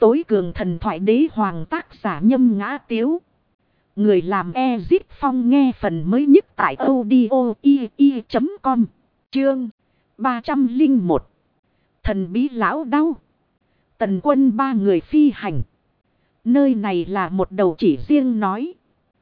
tối cường thần thoại đế hoàng, tác giả Nhâm Ngã Tiếu. Người làm Ezip Phong, nghe phần mới nhất tại audio.com. Chương 301. Thần bí lão đau. Tần Quân ba người phi hành. Nơi này là một đầu chỉ riêng nói.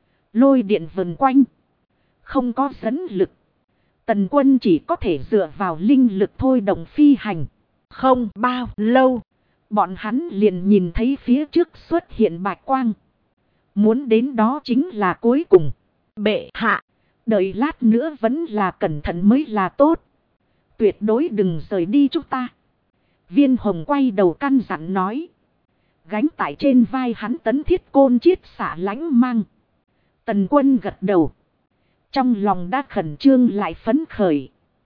Lôi điện vần quanh. Không có dẫn lực. Tần Quân chỉ có thể dựa vào linh lực thôi động phi hành. Không bao lâu, bọn hắn liền nhìn thấy phía trước xuất hiện bạch quang. Muốn đến đó chính là cuối cùng. Bệ hạ, đợi lát nữa vẫn là cẩn thận mới là tốt. Tuyệt đối đừng rời đi chúng ta. Viên Hồng quay đầu căn dặn nói. Gánh tại trên vai hắn tấn thiết côn chiết xạ lãnh mang. Tần Quân gật đầu. Trong lòng đã khẩn trương lại phấn khởi.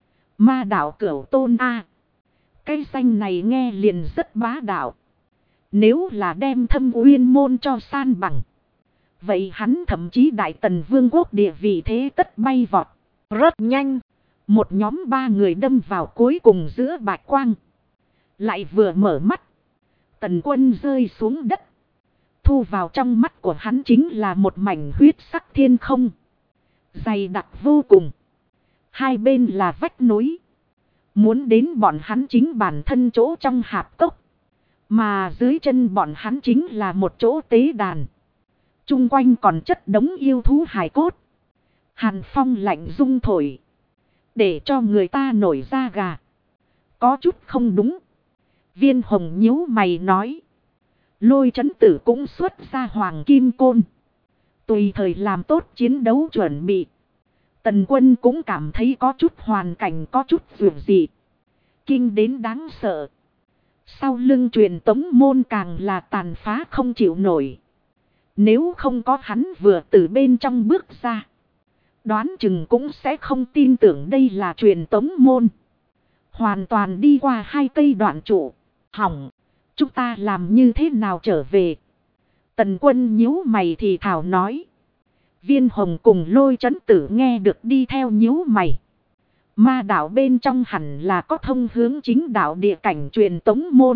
Ma đạo Cửu Tôn A. Cái danh này nghe liền rất bá đạo. Nếu là đem Thâm Uyên môn cho san bằng, vậy hắn thậm chí Đại Tần Vương quốc địa vị thế tất bay vọt. Rất nhanh, một nhóm ba người đâm vào cuối cùng giữa bạch quang. Lại vừa mở mắt, Tần Quân rơi xuống đất. Thu vào trong mắt của hắn chính là một mảnh huyết sắc thiên không. Dày đặc vô cùng. Hai bên là vách núi. Muốn đến bọn hắn chính bản thân chỗ trong hạp cốc. Mà dưới chân bọn hắn chính là một chỗ tế đàn. Trung quanh còn chất đống yêu thú hài cốt. Hàn phong lạnh rung thổi. Để cho người ta nổi da gà. Có chút không đúng. Viên Hồng nhíu mày nói. Lôi Chấn Tử cũng xuất ra hoàng kim côn. Tùy thời làm tốt chiến đấu chuẩn bị. Tần Quân cũng cảm thấy có chút hoàn cảnh, có chút vượt dị. Kinh đến đáng sợ. Sau lưng truyền tống môn càng là tàn phá không chịu nổi. Nếu không có hắn vừa từ bên trong bước ra, đoán chừng cũng sẽ không tin tưởng đây là truyền tống môn. Hoàn toàn đi qua hai cây đoạn trụ. Hỏng, chúng ta làm như thế nào trở về? Tần Quân nhíu mày thì thảo nói. Viên Hồng cùng Lôi Chấn Tử nghe được đi theo nhíu mày. Ma đạo bên trong hẳn là có thông hướng chính đạo địa cảnh truyền tống môn.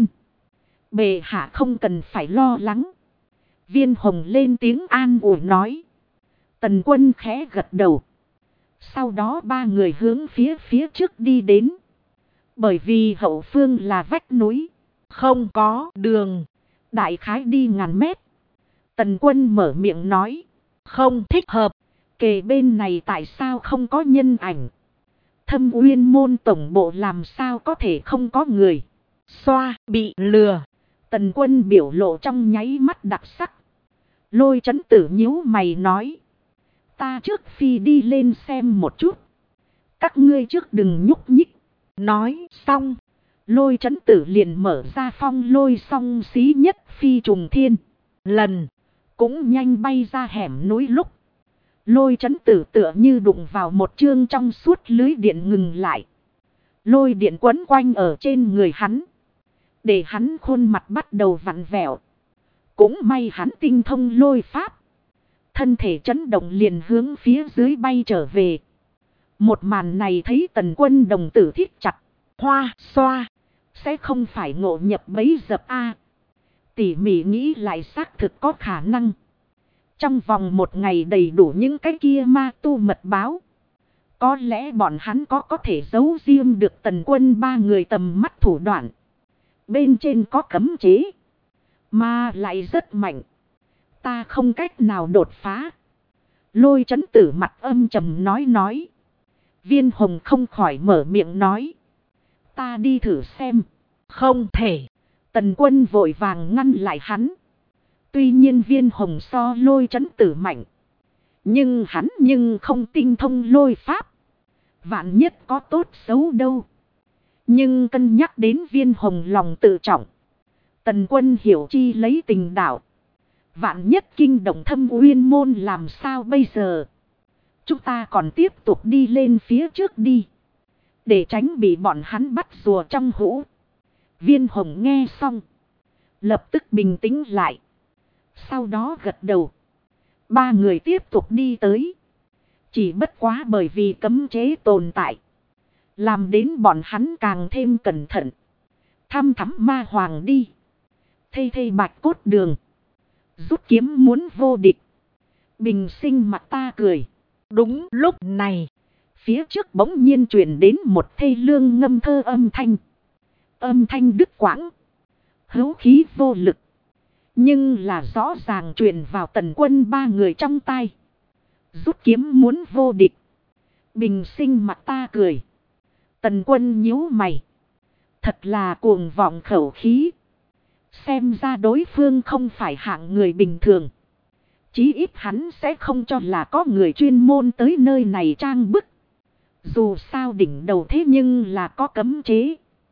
Bệ hạ không cần phải lo lắng. Viên Hồng lên tiếng an ủi nói. Tần Quân khẽ gật đầu. Sau đó ba người hướng phía trước đi đến. Bởi vì hậu phương là vách núi. Không có đường. Đại khái đi ngàn mét. Tần Quân mở miệng nói. Không thích hợp. Kề bên này tại sao không có nhân ảnh? Thâm Uyên môn tổng bộ làm sao có thể không có người? Xoa, bị lừa. Tần Quân biểu lộ trong nháy mắt đặc sắc. Lôi Chấn Tử nhíu mày nói. Ta trước phi đi lên xem một chút. Các ngươi trước đừng nhúc nhích. Nói xong. Lôi Chấn Tử liền mở ra phong lôi song xí nhất phi trùng thiên. Lần. Cũng nhanh bay ra hẻm núi lúc. Lôi Chấn Tử tựa như đụng vào một chương trong suốt lưới điện ngừng lại. Lôi điện quấn quanh ở trên người hắn. Để hắn khuôn mặt bắt đầu vặn vẹo. Cũng may hắn tinh thông lôi pháp. Thân thể chấn động liền hướng phía dưới bay trở về. Một màn này thấy Tần Quân đồng tử thít chặt. Hoa xoa. Sẽ không phải ngộ nhập bẫy dập a. Tỉ mỉ nghĩ lại xác thực có khả năng. Trong vòng một ngày đầy đủ những cái kia ma tu mật báo. Có lẽ bọn hắn có thể giấu riêng được Tần Quân ba người tầm mắt thủ đoạn. Bên trên có cấm chế. Mà lại rất mạnh. Ta không cách nào đột phá. Lôi Chấn Tử mặt âm trầm nói. Viên Hồng không khỏi mở miệng nói. Ta đi thử xem. Không thể. Tần Quân vội vàng ngăn lại hắn. Tuy nhiên Viên Hồng so Lôi Chấn Tử mạnh. Nhưng hắn không tinh thông lôi pháp. Vạn nhất có tốt xấu đâu. Nhưng cân nhắc đến Viên Hồng lòng tự trọng. Tần Quân hiểu chi lấy tình đạo. Vạn nhất kinh động Thâm Uyên môn làm sao bây giờ? Chúng ta còn tiếp tục đi lên phía trước đi. Để tránh bị bọn hắn bắt rùa trong hũ. Viên Hồng nghe xong. Lập tức bình tĩnh lại. Sau đó gật đầu. Ba người tiếp tục đi tới. Chỉ bất quá bởi vì cấm chế tồn tại. Làm đến bọn hắn càng thêm cẩn thận. Thăm thắm ma hoàng đi. Thây thây bạch cốt đường. Rút kiếm muốn vô địch. Bình sinh mặt ta cười. Đúng lúc này. Phía trước bỗng nhiên truyền đến một thê lương ngâm thơ âm thanh. Âm thanh đứt quãng. Hữu khí vô lực. Nhưng là rõ ràng truyền vào Tần Quân ba người trong tai. Rút kiếm muốn vô địch. Bình sinh mặt ta cười. Tần Quân nhíu mày. Thật là cuồng vọng khẩu khí. Xem ra đối phương không phải hạng người bình thường. Chí ít hắn sẽ không cho là có người chuyên môn tới nơi này trang bức. Dù sao đỉnh đầu thế nhưng là có cấm chế.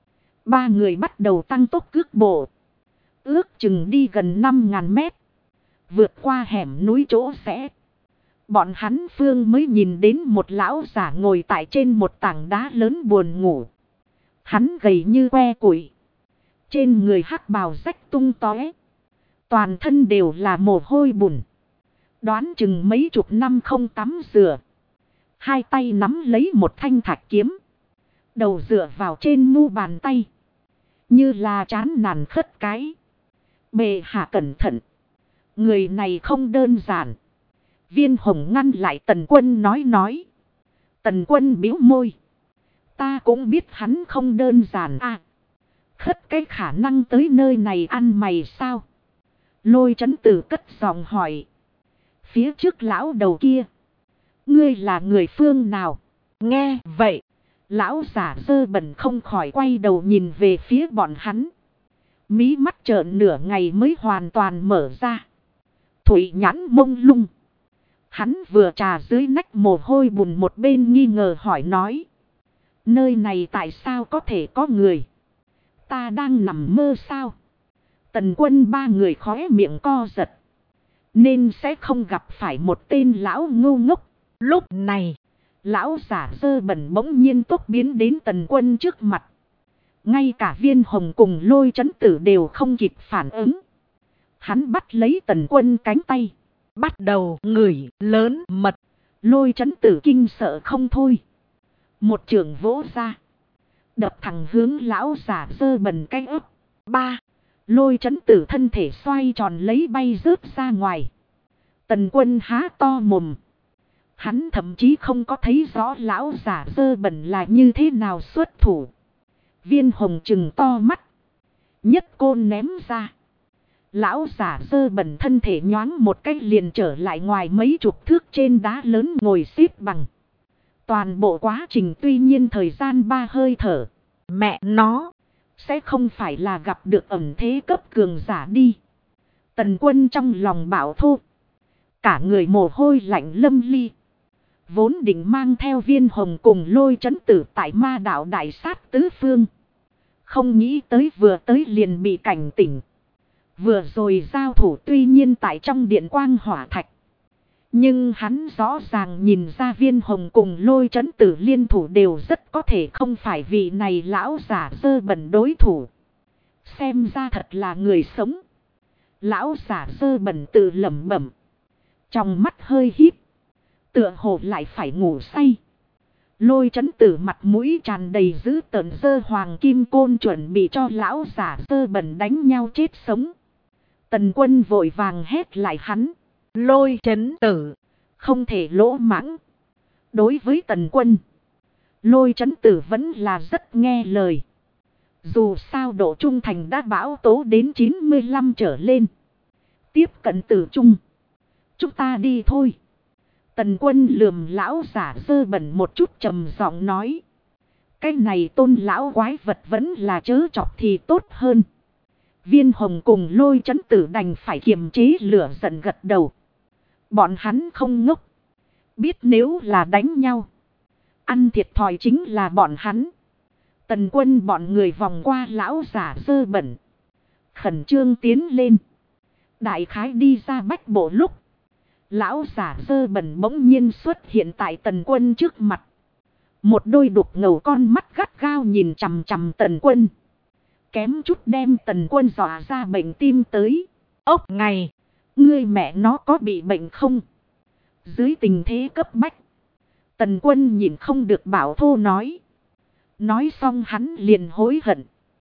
Ba người bắt đầu tăng tốc cước bộ. Ước chừng đi gần 5.000 mét. Vượt qua hẻm núi chỗ rẽ. Bọn hắn phương mới nhìn đến một lão giả ngồi tại trên một tảng đá lớn buồn ngủ. Hắn gầy như que củi. Trên người hắc bào rách tung tóe. Toàn thân đều là mồ hôi bùn. Đoán chừng mấy chục năm không tắm rửa. Hai tay nắm lấy một thanh thạch kiếm. Đầu dựa vào trên mu bàn tay. Như là chán nản khất cái. Bệ hạ cẩn thận. Người này không đơn giản. Viên Hồng ngăn lại Tần Quân nói. Tần Quân bĩu môi. Ta cũng biết hắn không đơn giản à. Khất cái khả năng tới nơi này ăn mày sao? Lôi Chấn Tử cất giọng hỏi. Phía trước lão đầu kia. Ngươi là người phương nào? Nghe vậy. Lão giả dơ bẩn không khỏi quay đầu nhìn về phía bọn hắn. Mí mắt trợn nửa ngày mới hoàn toàn mở ra. Thủy nhãn mông lung. Hắn vừa trà dưới nách mồ hôi bùn một bên nghi ngờ hỏi nói. Nơi này tại sao có thể có người? Ta đang nằm mơ sao? Tần Quân ba người khóe miệng co giật. Nên sẽ không gặp phải một tên lão ngu ngốc. Lúc này, lão giả dơ bẩn bỗng nhiên tốc biến đến Tần Quân trước mặt. Ngay cả Viên Hồng cùng Lôi Chấn Tử đều không kịp phản ứng. Hắn bắt lấy Tần Quân cánh tay. Bắt đầu ngửi lớn mật. Lôi Chấn Tử kinh sợ không thôi. Một chưởng vỗ ra. Đập thẳng hướng lão giả dơ bẩn cái ấp. Ba. Lôi Chấn Tử thân thể xoay tròn lấy bay rớt ra ngoài. Tần Quân há to mồm. Hắn thậm chí không có thấy rõ lão giả dơ bẩn là như thế nào xuất thủ. Viên Hồng trừng to mắt. Nhất côn ném ra. Lão giả dơ bẩn thân thể nhoáng một cách liền trở lại ngoài mấy chục thước trên đá lớn ngồi xếp bằng. Toàn bộ quá trình tuy nhiên thời gian 3 hơi thở. Mẹ nó. Sẽ không phải là gặp được ẩn thế cấp cường giả đi. Tần Quân trong lòng bảo thô. Cả người mồ hôi lạnh lâm ly. Vốn định mang theo Viên Hồng cùng Lôi Chấn Tử tại Ma Đạo đại sát tứ phương. Không nghĩ tới vừa tới liền bị cảnh tỉnh. Vừa rồi giao thủ tuy nhiên tại trong điện quang hỏa thạch. Nhưng hắn rõ ràng nhìn ra Viên Hồng cùng Lôi Chấn Tử liên thủ đều rất có thể không phải vị này lão giả dơ bẩn đối thủ. Xem ra thật là người sống. Lão giả dơ bẩn tự lẩm bẩm. Trong mắt hơi híp. Tựa hồ lại phải ngủ say. Lôi Chấn Tử mặt mũi tràn đầy dữ tợn dơ hoàng kim côn chuẩn bị cho lão giả dơ bẩn đánh nhau chết sống. Tần Quân vội vàng hét lại hắn. Lôi Chấn Tử. Không thể lỗ mãng. Đối với Tần Quân. Lôi Chấn Tử vẫn là rất nghe lời. Dù sao độ trung thành đã bão tố đến 95 trở lên. Tiếp cận tử trung. Chúng ta đi thôi. Tần Quân lườm lão giả dơ bẩn một chút trầm giọng nói. Cái này Tôn lão quái vật vẫn là chớ chọc thì tốt hơn. Viên Hồng cùng Lôi Chấn Tử đành phải kiềm chế lửa giận gật đầu. Bọn hắn không ngốc. Biết nếu là đánh nhau. Ăn thiệt thòi chính là bọn hắn. Tần Quân bọn người vòng qua lão giả dơ bẩn. Khẩn trương tiến lên. Đại khái đi ra bách bộ lúc. Lão giả dơ bẩn bỗng nhiên xuất hiện tại Tần Quân trước mặt. Một đôi đục ngầu con mắt gắt gao nhìn chằm chằm Tần Quân. Kém chút đem Tần Quân dọa ra bệnh tim tới. Ốc ngày. Ngươi mẹ nó có bị bệnh không? Dưới tình thế cấp bách. Tần Quân nhìn không được bảo thô nói. Nói xong hắn liền hối hận.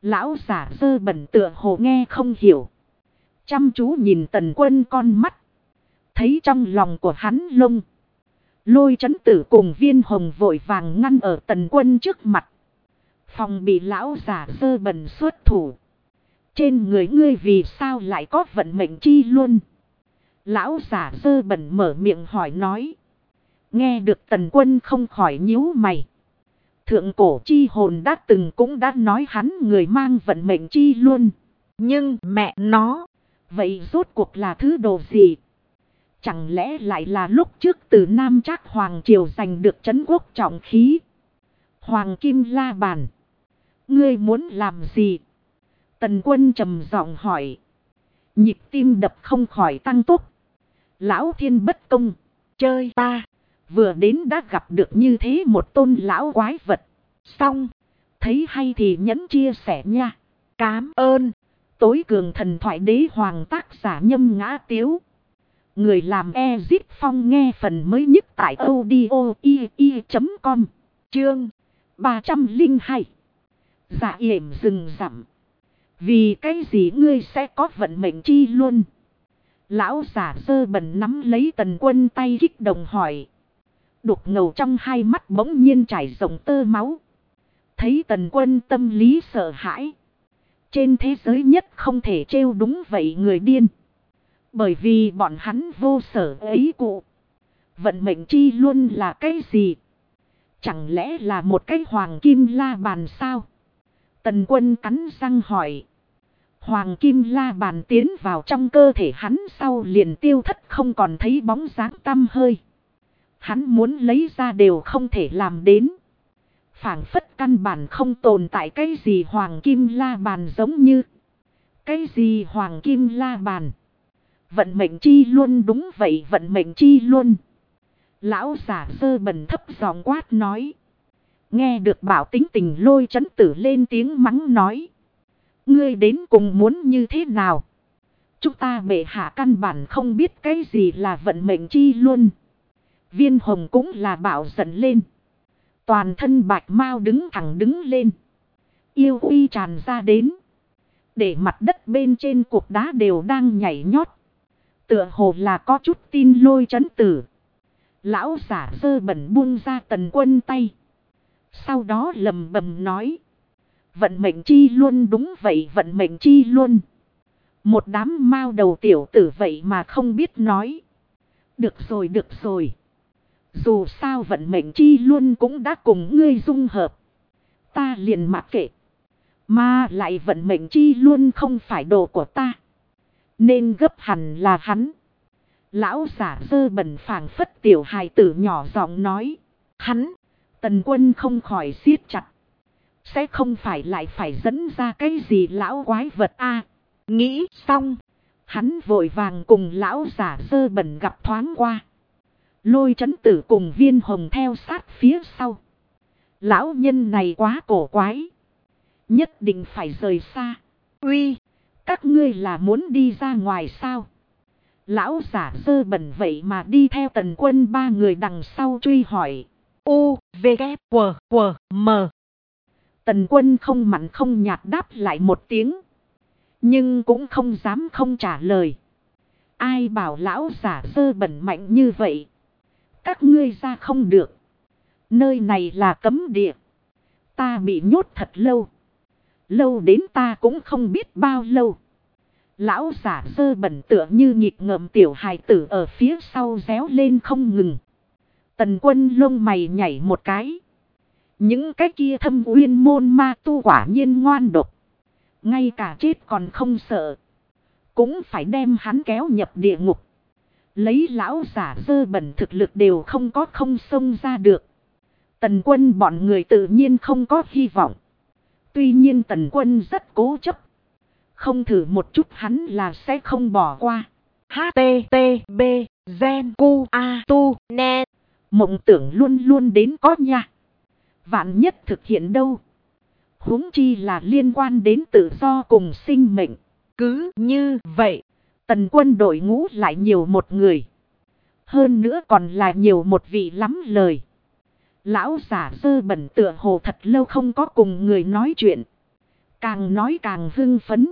Lão giả dơ bẩn tựa hồ nghe không hiểu. Chăm chú nhìn Tần Quân con mắt. Thấy trong lòng của hắn lông. Lôi Chấn Tử cùng Viên Hồng vội vàng ngăn ở Tần Quân trước mặt. Phòng bị lão giả dơ bẩn xuất thủ. Trên người ngươi vì sao lại có vận mệnh chi luôn? Lão giả dơ bẩn mở miệng hỏi nói. Nghe được Tần Quân không khỏi nhíu mày. Thượng cổ chi hồn đã từng cũng đã nói hắn người mang vận mệnh chi luôn. Nhưng mẹ nó, vậy rốt cuộc là thứ đồ gì? Chẳng lẽ lại là lúc trước từ Nam Trác Hoàng Triều giành được trấn quốc trọng khí? Hoàng Kim La Bàn, ngươi muốn làm gì? Tần Quân trầm giọng hỏi. Nhịp tim đập không khỏi tăng tốc. Lão thiên bất công, chơi ta. Vừa đến đã gặp được như thế một tôn lão quái vật. Xong, thấy hay thì nhẫn chia sẻ nha. Cám ơn. Tối cường thần thoại đế hoàng tác giả Nhâm Ngã Tiếu. Người làm Ezip Phong nghe phần mới nhất tại audio.com. Chương 302. Dạ yểm rừng rậm. Vì cái gì ngươi sẽ có vận mệnh chi luôn? Lão giả dơ bẩn nắm lấy Tần Quân tay kích động hỏi. Đục ngầu trong hai mắt bỗng nhiên trải rộng tơ máu. Thấy Tần Quân tâm lý sợ hãi. Trên thế giới nhất không thể trêu đúng vậy người điên. Bởi vì bọn hắn vô sở ấy cụ. Vận mệnh chi luôn là cái gì? Chẳng lẽ là một cái hoàng kim la bàn sao? Tần Quân cắn răng hỏi. Hoàng kim la bàn tiến vào trong cơ thể hắn sau liền tiêu thất không còn thấy bóng dáng tăm hơi. Hắn muốn lấy ra đều không thể làm đến. Phảng phất căn bản không tồn tại cái gì hoàng kim la bàn giống như. Cái gì hoàng kim la bàn? Vận mệnh chi luôn, đúng vậy, vận mệnh chi luôn. Lão giả dơ bẩn thấp giọng quát nói. Nghe được bảo tính tình Lôi Chấn Tử lên tiếng mắng nói. Ngươi đến cùng muốn như thế nào? Chúng ta bệ hạ căn bản không biết cái gì là vận mệnh chi luôn. Viên Hồng cũng là bảo giận lên. Toàn thân bạch mau đứng thẳng đứng lên. Yêu uy tràn ra đến. Để mặt đất bên trên cục đá đều đang nhảy nhót. Tựa hồ là có chút tin Lôi Chấn Tử. Lão giả dơ bẩn buông ra Tần Quân tay. Sau đó lầm bầm nói. Vận mệnh chi luôn, đúng vậy, vận mệnh chi luôn. Một đám mao đầu tiểu tử vậy mà không biết nói. Được rồi, được rồi. Dù sao vận mệnh chi luôn cũng đã cùng ngươi dung hợp. Ta liền mặc kệ. Mà lại vận mệnh chi luôn không phải đồ của ta. Nên gấp hẳn là hắn. Lão giả dơ bẩn phảng phất tiểu hài tử nhỏ giọng nói. Hắn. Tần Quân không khỏi siết chặt. Sẽ không phải lại phải dẫn ra cái gì lão quái vật a? Nghĩ xong. Hắn vội vàng cùng lão giả dơ bẩn gặp thoáng qua. Lôi Chấn Tử cùng Viên Hồng theo sát phía sau. Lão nhân này quá cổ quái. Nhất định phải rời xa. Uy, các ngươi là muốn đi ra ngoài sao? Lão giả dơ bẩn vậy mà đi theo Tần Quân ba người đằng sau truy hỏi. U, V, K, W, W, M. Tần Quân không mặn không nhạt đáp lại một tiếng. Nhưng cũng không dám không trả lời. Ai bảo lão giả dơ bẩn mạnh như vậy? Các ngươi ra không được. Nơi này là cấm địa. Ta bị nhốt thật lâu. Lâu đến ta cũng không biết bao lâu. Lão giả dơ bẩn tựa như nhịp ngợm tiểu hài tử ở phía sau réo lên không ngừng. Tần Quân lông mày nhảy một cái. Những cái kia thâm uyên môn ma tu quả nhiên ngoan độc. Ngay cả chết còn không sợ. Cũng phải đem hắn kéo nhập địa ngục. Lấy lão giả dơ bẩn thực lực đều không có không xông ra được. Tần Quân bọn người tự nhiên không có hy vọng. Tuy nhiên Tần Quân rất cố chấp. Không thử một chút hắn là sẽ không bỏ qua. HTTB Gen Cu A Tu Ne. Mộng tưởng luôn luôn đến có nha. Vạn nhất thực hiện đâu. Huống chi là liên quan đến tự do cùng sinh mệnh. Cứ như vậy. Tần Quân đội ngũ lại nhiều một người. Hơn nữa còn là nhiều một vị lắm lời. Lão giả dơ bẩn tựa hồ thật lâu không có cùng người nói chuyện. Càng nói càng hưng phấn.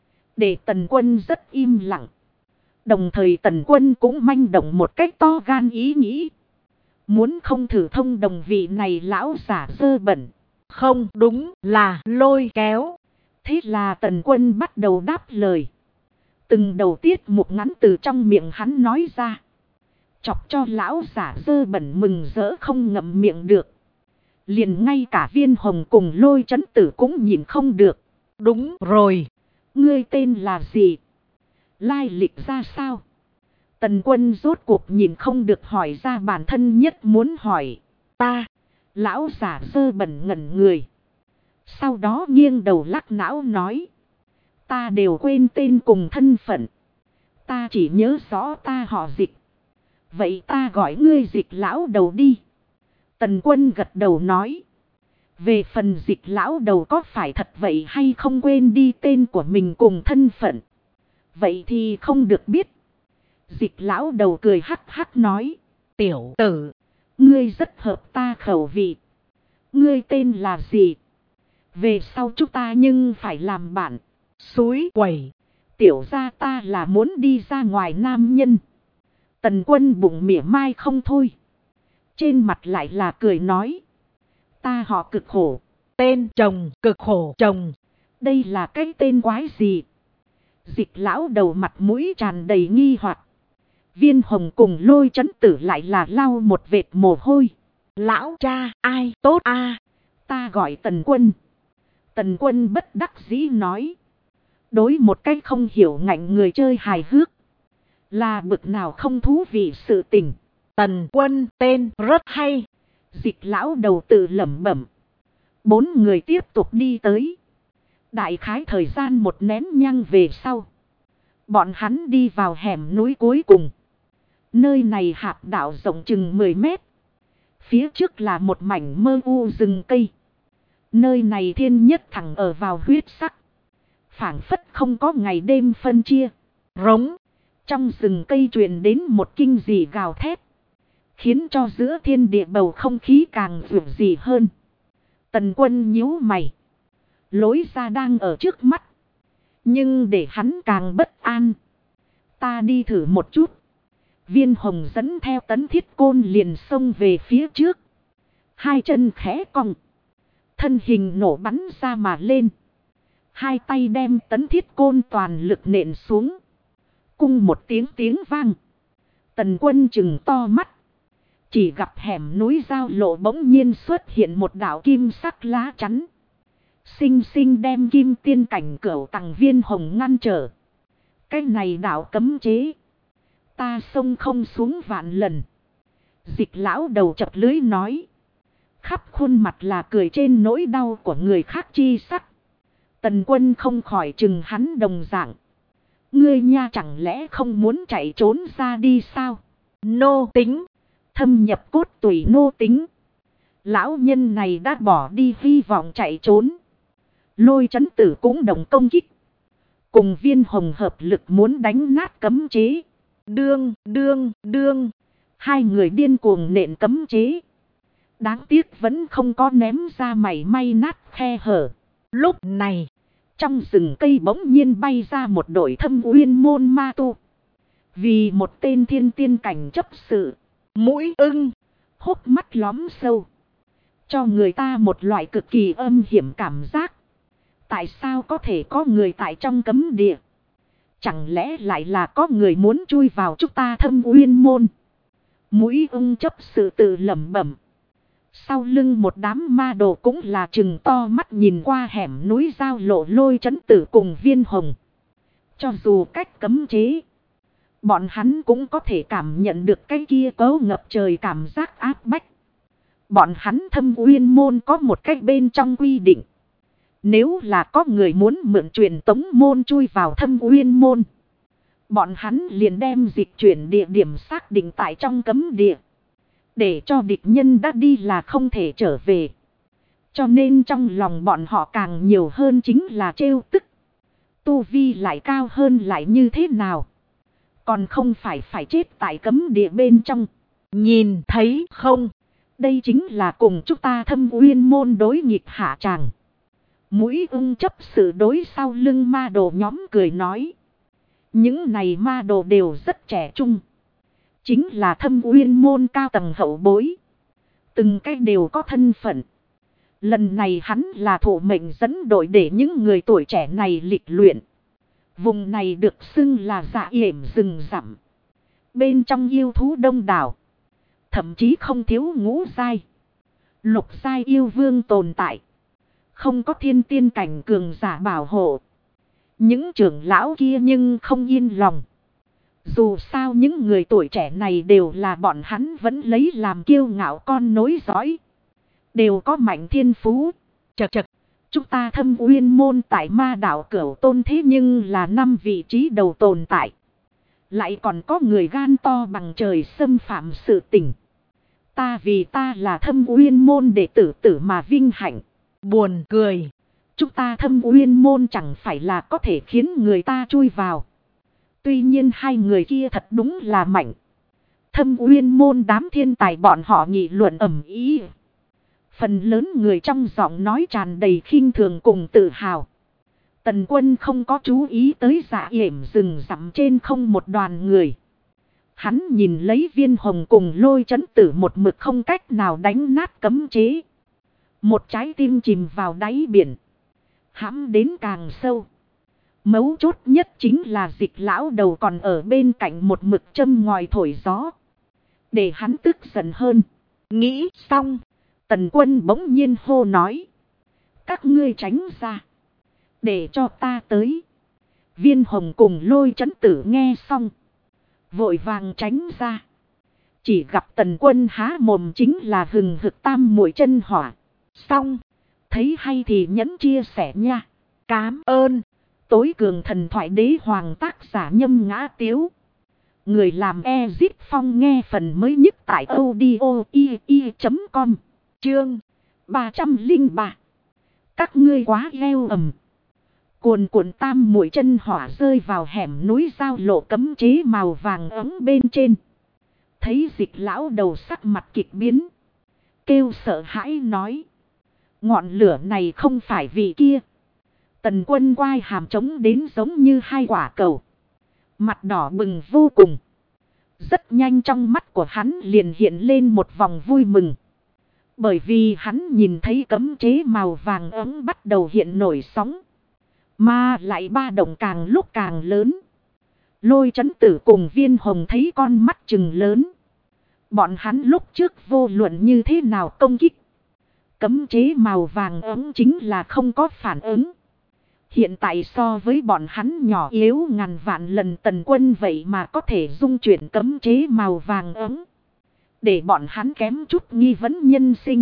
Để Tần Quân rất im lặng. Đồng thời Tần Quân cũng manh động một cách to gan ý nghĩ. Muốn không thử thông đồng vị này lão giả dơ bẩn. Không đúng là lôi kéo. Thế là Tần Quân bắt đầu đáp lời. Từng đầu tiết mục ngắn từ trong miệng hắn nói ra. Chọc cho lão giả dơ bẩn mừng rỡ không ngậm miệng được. Liền ngay cả Viên Hồng cùng Lôi Chấn Tử cũng nhìn không được. Đúng rồi. Ngươi tên là gì? Lai lịch ra sao? Tần Quân rốt cuộc nhìn không được hỏi ra bản thân nhất muốn hỏi. Ta. Lão giả dơ bẩn ngẩn người. Sau đó nghiêng đầu lắc não nói. Ta đều quên tên cùng thân phận. Ta chỉ nhớ rõ ta họ Dịch. Vậy ta gọi ngươi Dịch lão đầu đi. Tần Quân gật đầu nói. Về phần Dịch lão đầu có phải thật vậy hay không quên đi tên của mình cùng thân phận. Vậy thì không được biết. Dịch lão đầu cười hắc hắc nói. Tiểu tử. Ngươi rất hợp ta khẩu vị. Ngươi tên là gì? Về sau chúng ta nhưng phải làm bạn. Suối quẩy. Tiểu gia ta là muốn đi ra ngoài nam nhân. Tần Quân bụng mỉa mai không thôi. Trên mặt lại là cười nói. Ta họ Cực Khổ. Tên chồng Cực Khổ chồng. Đây là cái tên quái gì? Dịch lão đầu mặt mũi tràn đầy nghi hoặc. Viên Hồng cùng Lôi Chấn Tử lại là lau một vệt mồ hôi. Lão cha ai tốt a? Ta gọi Tần Quân. Tần Quân bất đắc dĩ nói. Đối một cách không hiểu ngạnh người chơi hài hước. Là bực nào không thú vị sự tình. Tần Quân tên rất hay. Dịch lão đầu tự lẩm bẩm. 4 người tiếp tục đi tới. Đại khái thời gian một nén nhang về sau. Bọn hắn đi vào hẻm núi cuối cùng. Nơi này hạp đảo rộng chừng 10 mét. Phía trước là một mảnh mơ u rừng cây. Nơi này thiên nhất thẳng ở vào huyết sắc. Phảng phất không có ngày đêm phân chia. Rống. Trong rừng cây truyền đến một kinh dị gào thét. Khiến cho giữa thiên địa bầu không khí càng vượt dị hơn. Tần Quân nhíu mày. Lối ra đang ở trước mắt. Nhưng để hắn càng bất an. Ta đi thử một chút. Viên Hồng dẫn theo Tấn Thiết Côn liền xông về phía trước. Hai chân khẽ cong. Thân hình nổ bắn ra mà lên. Hai tay đem Tấn Thiết Côn toàn lực nện xuống. Cung một tiếng vang. Tần Quân chừng to mắt. Chỉ gặp hẻm núi giao lộ bỗng nhiên xuất hiện một đạo kim sắc lá chắn. Xinh xinh đem kim tiên cảnh cửu tầng Viên Hồng ngăn trở. Cái này đạo cấm chế. Ta xông không xuống vạn lần. Dịch lão đầu chập lưới nói. Khắp khuôn mặt là cười trên nỗi đau của người khác chi sắc. Tần Quân không khỏi chừng hắn đồng dạng. Ngươi nha chẳng lẽ không muốn chạy trốn ra đi sao? Nô tính. Thâm nhập cốt tủy nô tính. Lão nhân này đã bỏ đi hy vọng chạy trốn. Lôi Chấn Tử cũng đồng công kích. Cùng Viên Hồng hợp lực muốn đánh nát cấm chế. Đương. Hai người điên cuồng nện cấm chế. Đáng tiếc vẫn không có ném ra mảy may nát khe hở. Lúc này, trong rừng cây bỗng nhiên bay ra một đội Thâm Uyên môn ma tu. Vì một tên thiên tiên cảnh chấp sự. Mũi ưng, hốc mắt lóm sâu. Cho người ta một loại cực kỳ âm hiểm cảm giác. Tại sao có thể có người tại trong cấm địa? Chẳng lẽ lại là có người muốn chui vào chúng ta Thâm Uyên môn? Mũi ưng chấp sự tự lẩm bẩm. Sau lưng một đám ma đồ cũng là trừng to mắt nhìn qua hẻm núi giao lộ Lôi Chấn Tử cùng Viên Hồng. Cho dù cách cấm chế, bọn hắn cũng có thể cảm nhận được cái kia cấu ngập trời cảm giác áp bách. Bọn hắn Thâm Uyên môn có một cách bên trong quy định. Nếu là có người muốn mượn truyền tống môn chui vào Thâm Uyên môn, bọn hắn liền đem dịch chuyển địa điểm xác định tại trong cấm địa. Để cho địch nhân đã đi là không thể trở về. Cho nên trong lòng bọn họ càng nhiều hơn chính là trêu tức. Tu vi lại cao hơn lại như thế nào? Còn không phải chết tại cấm địa bên trong. Nhìn thấy không? Đây chính là cùng chúng ta Thâm Uyên môn đối nghịch hạ tràng. Mũi ưng chấp sự đối sau lưng ma đồ nhóm cười nói. Những này ma đồ đều rất trẻ trung. Chính là Thâm Uyên môn cao tầng hậu bối. Từng cái đều có thân phận. Lần này hắn là thủ mệnh dẫn đội để những người tuổi trẻ này lịch luyện. Vùng này được xưng là Dạ Yểm rừng rậm. Bên trong yêu thú đông đảo. Thậm chí không thiếu ngũ giai, lục giai yêu vương tồn tại. Không có thiên tiên cảnh cường giả bảo hộ. Những trưởng lão kia nhưng không yên lòng. Dù sao những người tuổi trẻ này đều là bọn hắn vẫn lấy làm kiêu ngạo con nối dõi. Đều có mạnh thiên phú. Chật chật. Chúng ta Thâm Uyên môn tại ma đảo Cửu Tôn thế nhưng là 5 vị trí đầu tồn tại. Lại còn có người gan to bằng trời xâm phạm sự tình. Ta vì ta là Thâm Uyên môn đệ tử tử mà vinh hạnh. Buồn cười. Chúng ta Thâm Uyên môn chẳng phải là có thể khiến người ta chui vào. Tuy nhiên hai người kia thật đúng là mạnh. Thâm Uyên môn đám thiên tài bọn họ nghị luận ầm ĩ. Phần lớn người trong giọng nói tràn đầy khinh thường cùng tự hào. Tần Quân không có chú ý tới Dạ Yểm rừng rậm trên không một đoàn người. Hắn nhìn lấy Viên Hồng cùng Lôi Chấn Tử một mực không cách nào đánh nát cấm chế. Một trái tim chìm vào đáy biển. Hãm đến càng sâu. Mấu chốt nhất chính là Dịch lão đầu còn ở bên cạnh một mực châm ngòi thổi gió. Để hắn tức giận hơn. Nghĩ xong. Tần Quân bỗng nhiên hô nói. Các ngươi tránh ra. Để cho ta tới. Viên Hồng cùng Lôi Chấn Tử nghe xong. Vội vàng tránh ra. Chỉ gặp Tần Quân há mồm chính là hừng hực tam muội chân hỏa. Xong. Thấy hay thì nhẫn chia sẻ nha. Cám ơn. Tối cường thần thoại đế hoàng tác giả Nhâm Ngã Tiếu. Người làm Ezip Phong nghe phần mới nhất tại audio.com. Chương 303. Các ngươi quá gheo ầm. Cuồn cuộn tam muội chân hỏa rơi vào hẻm núi giao lộ cấm chế màu vàng ấm bên trên. Thấy Dịch lão đầu sắc mặt kịch biến. Kêu sợ hãi nói. Ngọn lửa này không phải vị kia. Tần Quân quai hàm trống đến giống như hai quả cầu. Mặt đỏ bừng vô cùng. Rất nhanh trong mắt của hắn liền hiện lên một vòng vui mừng. Bởi vì hắn nhìn thấy cấm chế màu vàng ấm bắt đầu hiện nổi sóng. Mà lại ba động càng lúc càng lớn. Lôi Chấn Tử cùng Viên Hồng thấy con mắt trừng lớn. Bọn hắn lúc trước vô luận như thế nào công kích. Cấm chế màu vàng ấm chính là không có phản ứng. Hiện tại so với bọn hắn nhỏ yếu ngàn vạn lần Tần Quân vậy mà có thể dung chuyển cấm chế màu vàng ấm. Để bọn hắn kém chút nghi vấn nhân sinh.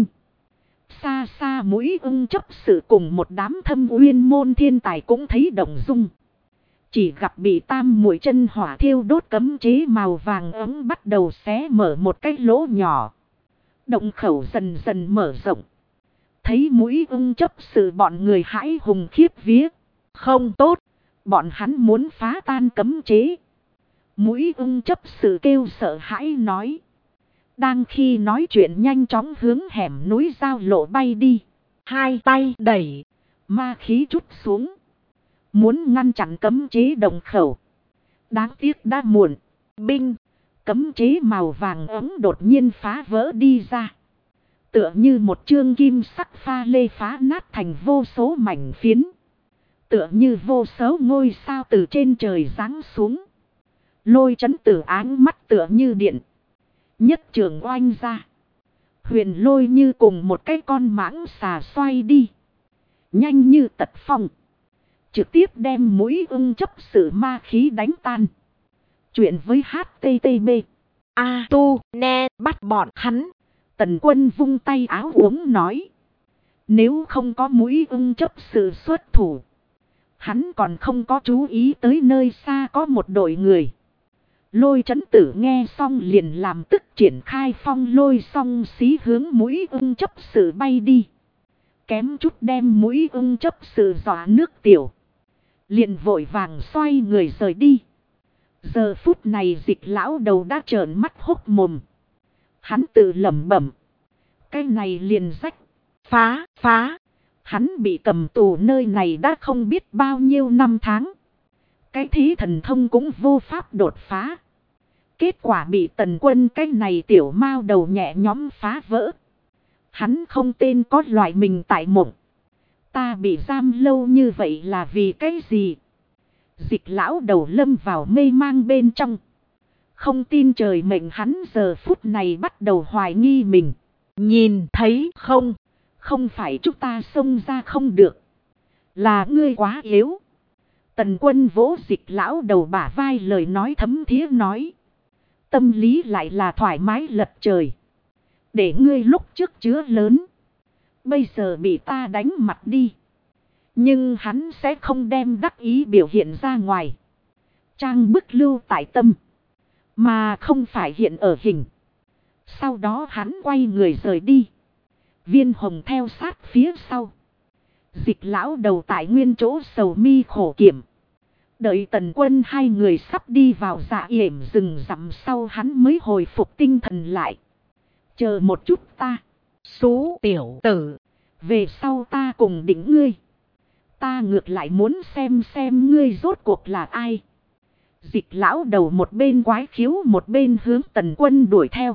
Xa xa mũi ưng chấp sự cùng một đám Thâm Uyên môn thiên tài cũng thấy động dung. Chỉ gặp bị tam muội chân hỏa thiêu đốt cấm chế màu vàng ấm bắt đầu xé mở một cái lỗ nhỏ. Động khẩu dần dần mở rộng. Thấy mũi ưng chấp sự bọn người hãi hùng khiếp vía. Không tốt, bọn hắn muốn phá tan cấm chế. Mũi ưng chấp sự kêu sợ hãi nói. Đang khi nói chuyện nhanh chóng hướng hẻm núi giao lộ bay đi. Hai tay đẩy, ma khí trút xuống. Muốn ngăn chặn cấm chế động khẩu. Đáng tiếc đã muộn. Binh, cấm chế màu vàng ấm đột nhiên phá vỡ đi ra. Tựa như một chương kim sắc pha lê phá nát thành vô số mảnh phiến. Tựa như vô số ngôi sao từ trên trời giáng xuống. Lôi Chấn Tử áng mắt tựa như điện. Nhất trường oanh ra. Huyền lôi như cùng một cái con mãng xà xoay đi. Nhanh như tật phong. Trực tiếp đem mũi ưng chấp sự ma khí đánh tan. Chuyện với HTTP. Tu Ne bắt bọn hắn. Tần Quân vung tay áo uống nói. Nếu không có mũi ưng chấp sự xuất thủ. Hắn còn không có chú ý tới nơi xa có một đội người. Lôi Chấn Tử nghe xong liền làm tức triển khai phong lôi song xí hướng mũi ưng chấp sự bay đi. Kém chút đem mũi ưng chấp sự dọa nước tiểu. Liền vội vàng xoay người rời đi. Giờ phút này Dịch lão đầu đã trợn mắt hốc mồm. Hắn tự lẩm bẩm. Cái này liền rách. Phá. Hắn bị cầm tù nơi này đã không biết bao nhiêu năm tháng. Cái thí thần thông cũng vô pháp đột phá. Kết quả bị Tần Quân cái này tiểu mao đầu nhẹ nhõm phá vỡ. Hắn không tên có loại mình tại mộng. Ta bị giam lâu như vậy là vì cái gì? Dịch lão đầu lâm vào mê mang bên trong. Không tin trời mệnh, hắn giờ phút này bắt đầu hoài nghi mình. Nhìn thấy không? Không phải chúng ta xông ra không được. Là ngươi quá yếu. Tần Quân vỗ dịch lão đầu bả vai, lời nói thấm thía nói. Tâm lý lại là thoải mái lật trời. Để ngươi lúc trước chứa lớn. Bây giờ bị ta đánh mặt đi. Nhưng hắn sẽ không đem đắc ý biểu hiện ra ngoài. Trang bức lưu tại tâm. Mà không phải hiện ở hình. Sau đó hắn quay người rời đi. Viên Hồng theo sát phía sau. Dịch lão đầu tại nguyên chỗ sầu mi khổ kiểm. Đợi Tần Quân hai người sắp đi vào dạ yểm rừng rậm sau, hắn mới hồi phục tinh thần lại. Chờ một chút ta. Xú tiểu tử. Về sau ta cùng đỉnh ngươi. Ta ngược lại muốn xem ngươi rốt cuộc là ai. Dịch lão đầu một bên quái khiếu một bên hướng Tần Quân đuổi theo.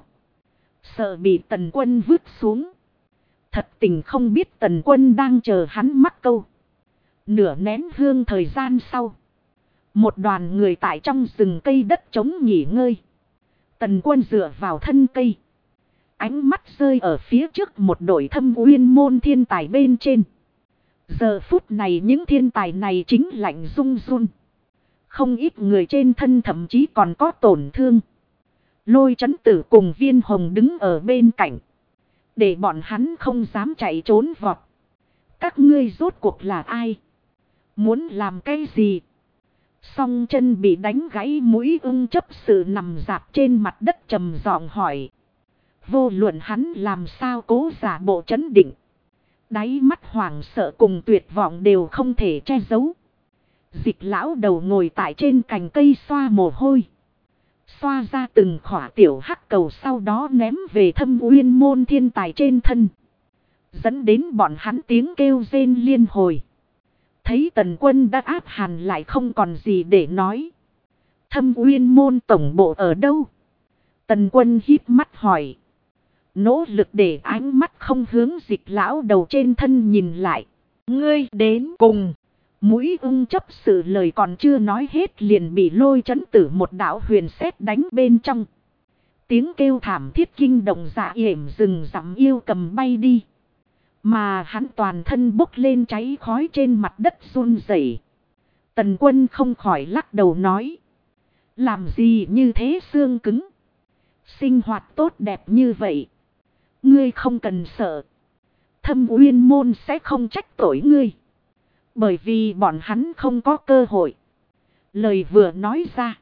Sợ bị Tần Quân vứt xuống. Thật tình không biết Tần Quân đang chờ hắn mắc câu. Nửa nén hương thời gian sau. Một đoàn người tại trong rừng cây đất trống nghỉ ngơi. Tần Quân dựa vào thân cây. Ánh mắt rơi ở phía trước một đội Thâm Uyên môn thiên tài bên trên. Giờ phút này những thiên tài này chính lạnh run run. Không ít người trên thân thậm chí còn có tổn thương. Lôi Chấn Tử cùng Viên Hồng đứng ở bên cạnh. Để bọn hắn không dám chạy trốn vọt. Các ngươi rốt cuộc là ai? Muốn làm cái gì? Song chân bị đánh gãy mũi ưng chấp sự nằm dạp trên mặt đất trầm giọng hỏi. Vô luận hắn làm sao cố giả bộ trấn định. Đáy mắt hoảng sợ cùng tuyệt vọng đều không thể che giấu. Dịch lão đầu ngồi tại trên cành cây xoa mồ hôi. Xoa ra từng khỏa tiểu hắc cầu, sau đó ném về Thâm Uyên môn thiên tài trên thân. Dẫn đến bọn hắn tiếng kêu rên liên hồi. Thấy Tần Quân đã áp hàn lại không còn gì để nói. Thâm Uyên môn tổng bộ ở đâu? Tần Quân híp mắt hỏi. Nỗ lực để ánh mắt không hướng dịch lão đầu trên thân nhìn lại. Ngươi đến cùng. Mũi ưng chấp sự lời còn chưa nói hết liền bị Lôi Chấn Tử một đạo huyền sét đánh bên trong. Tiếng kêu thảm thiết kinh động dạ yểm rừng rậm yêu cầm bay đi. Mà hắn toàn thân bốc lên cháy khói trên mặt đất run rẩy. Tần Quân không khỏi lắc đầu nói. Làm gì như thế xương cứng. Sinh hoạt tốt đẹp như vậy. Ngươi không cần sợ. Thâm Uyên môn sẽ không trách tội ngươi. Bởi vì bọn hắn không có cơ hội. Lời vừa nói ra.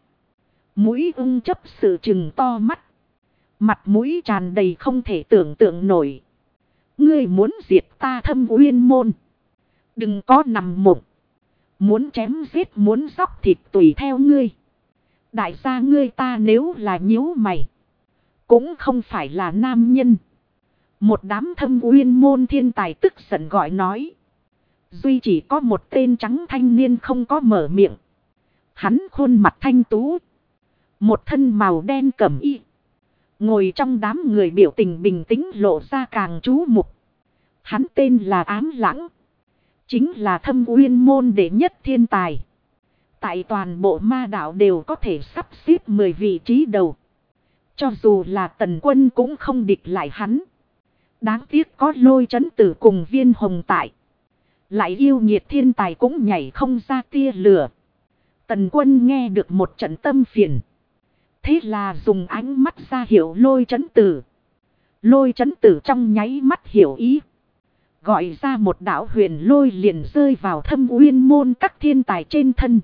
Mũi ưng chấp sự trừng to mắt. Mặt mũi tràn đầy không thể tưởng tượng nổi. Ngươi muốn diệt ta Thâm Uyên môn. Đừng có nằm mộng. Muốn chém giết muốn dóc thịt tùy theo ngươi. Đại gia ngươi ta nếu là nhíu mày. Cũng không phải là nam nhân. Một đám Thâm Uyên môn thiên tài tức giận gọi nói. Duy chỉ có một tên trắng thanh niên không có mở miệng. Hắn khuôn mặt thanh tú. Một thân màu đen cẩm y. Ngồi trong đám người biểu tình bình tĩnh lộ ra càng chú mục. Hắn tên là Ám Lãng. Chính là Thâm Uyên môn đệ nhất thiên tài. Tại toàn bộ ma đạo đều có thể sắp xếp 10 vị trí đầu. Cho dù là Tần Quân cũng không địch lại hắn. Đáng tiếc có Lôi Chấn Tử cùng Viên Hồng tại. Lại yêu nhiệt thiên tài cũng nhảy không ra tia lửa. Tần Quân nghe được một trận tâm phiền. Thế là dùng ánh mắt ra hiệu Lôi Chấn Tử. Lôi Chấn Tử trong nháy mắt hiểu ý. Gọi ra một đạo huyền lôi liền rơi vào Thâm Uyên môn các thiên tài trên thân.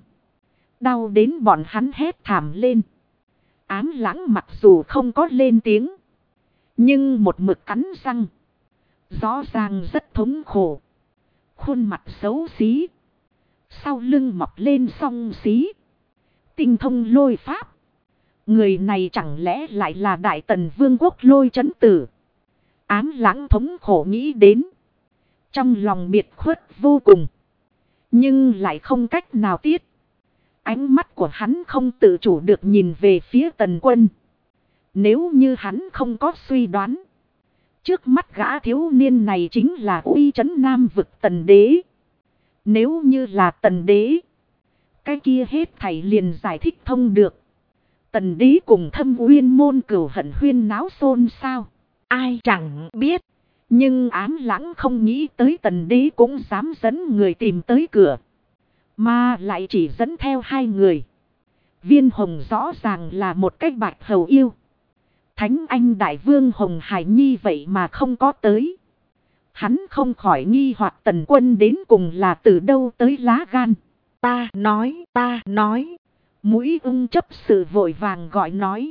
Đau đến bọn hắn hét thảm lên. Ám Lãng mặc dù không có lên tiếng. Nhưng một mực cắn răng. Rõ ràng rất thống khổ. Khuôn mặt xấu xí. Sau lưng mọc lên song xí. Tinh thông lôi pháp. Người này chẳng lẽ lại là Đại Tần Vương quốc Lôi Chấn Tử. Ám Lãng thống khổ nghĩ đến. Trong lòng biệt khuất vô cùng. Nhưng lại không cách nào tiết. Ánh mắt của hắn không tự chủ được nhìn về phía Tần Quân. Nếu như hắn không có suy đoán. Trước mắt gã thiếu niên này chính là uy trấn Nam vực Tần Đế. Nếu như là Tần Đế. Cái kia hết thảy liền giải thích thông được. Tần Đế cùng Thâm Uyên môn cửu hận huyên náo xôn xao. Ai chẳng biết. Nhưng Ám Lãng không nghĩ tới Tần Đế cũng dám dẫn người tìm tới cửa. Mà lại chỉ dẫn theo 2 người. Viên Hồng rõ ràng là một cái bạch hầu yêu. Thánh Anh Đại Vương Hồng Hải Nhi vậy mà không có tới. Hắn không khỏi nghi hoặc Tần Quân đến cùng là từ đâu tới lá gan. Ta nói. Mũi ưng chấp sự vội vàng gọi nói.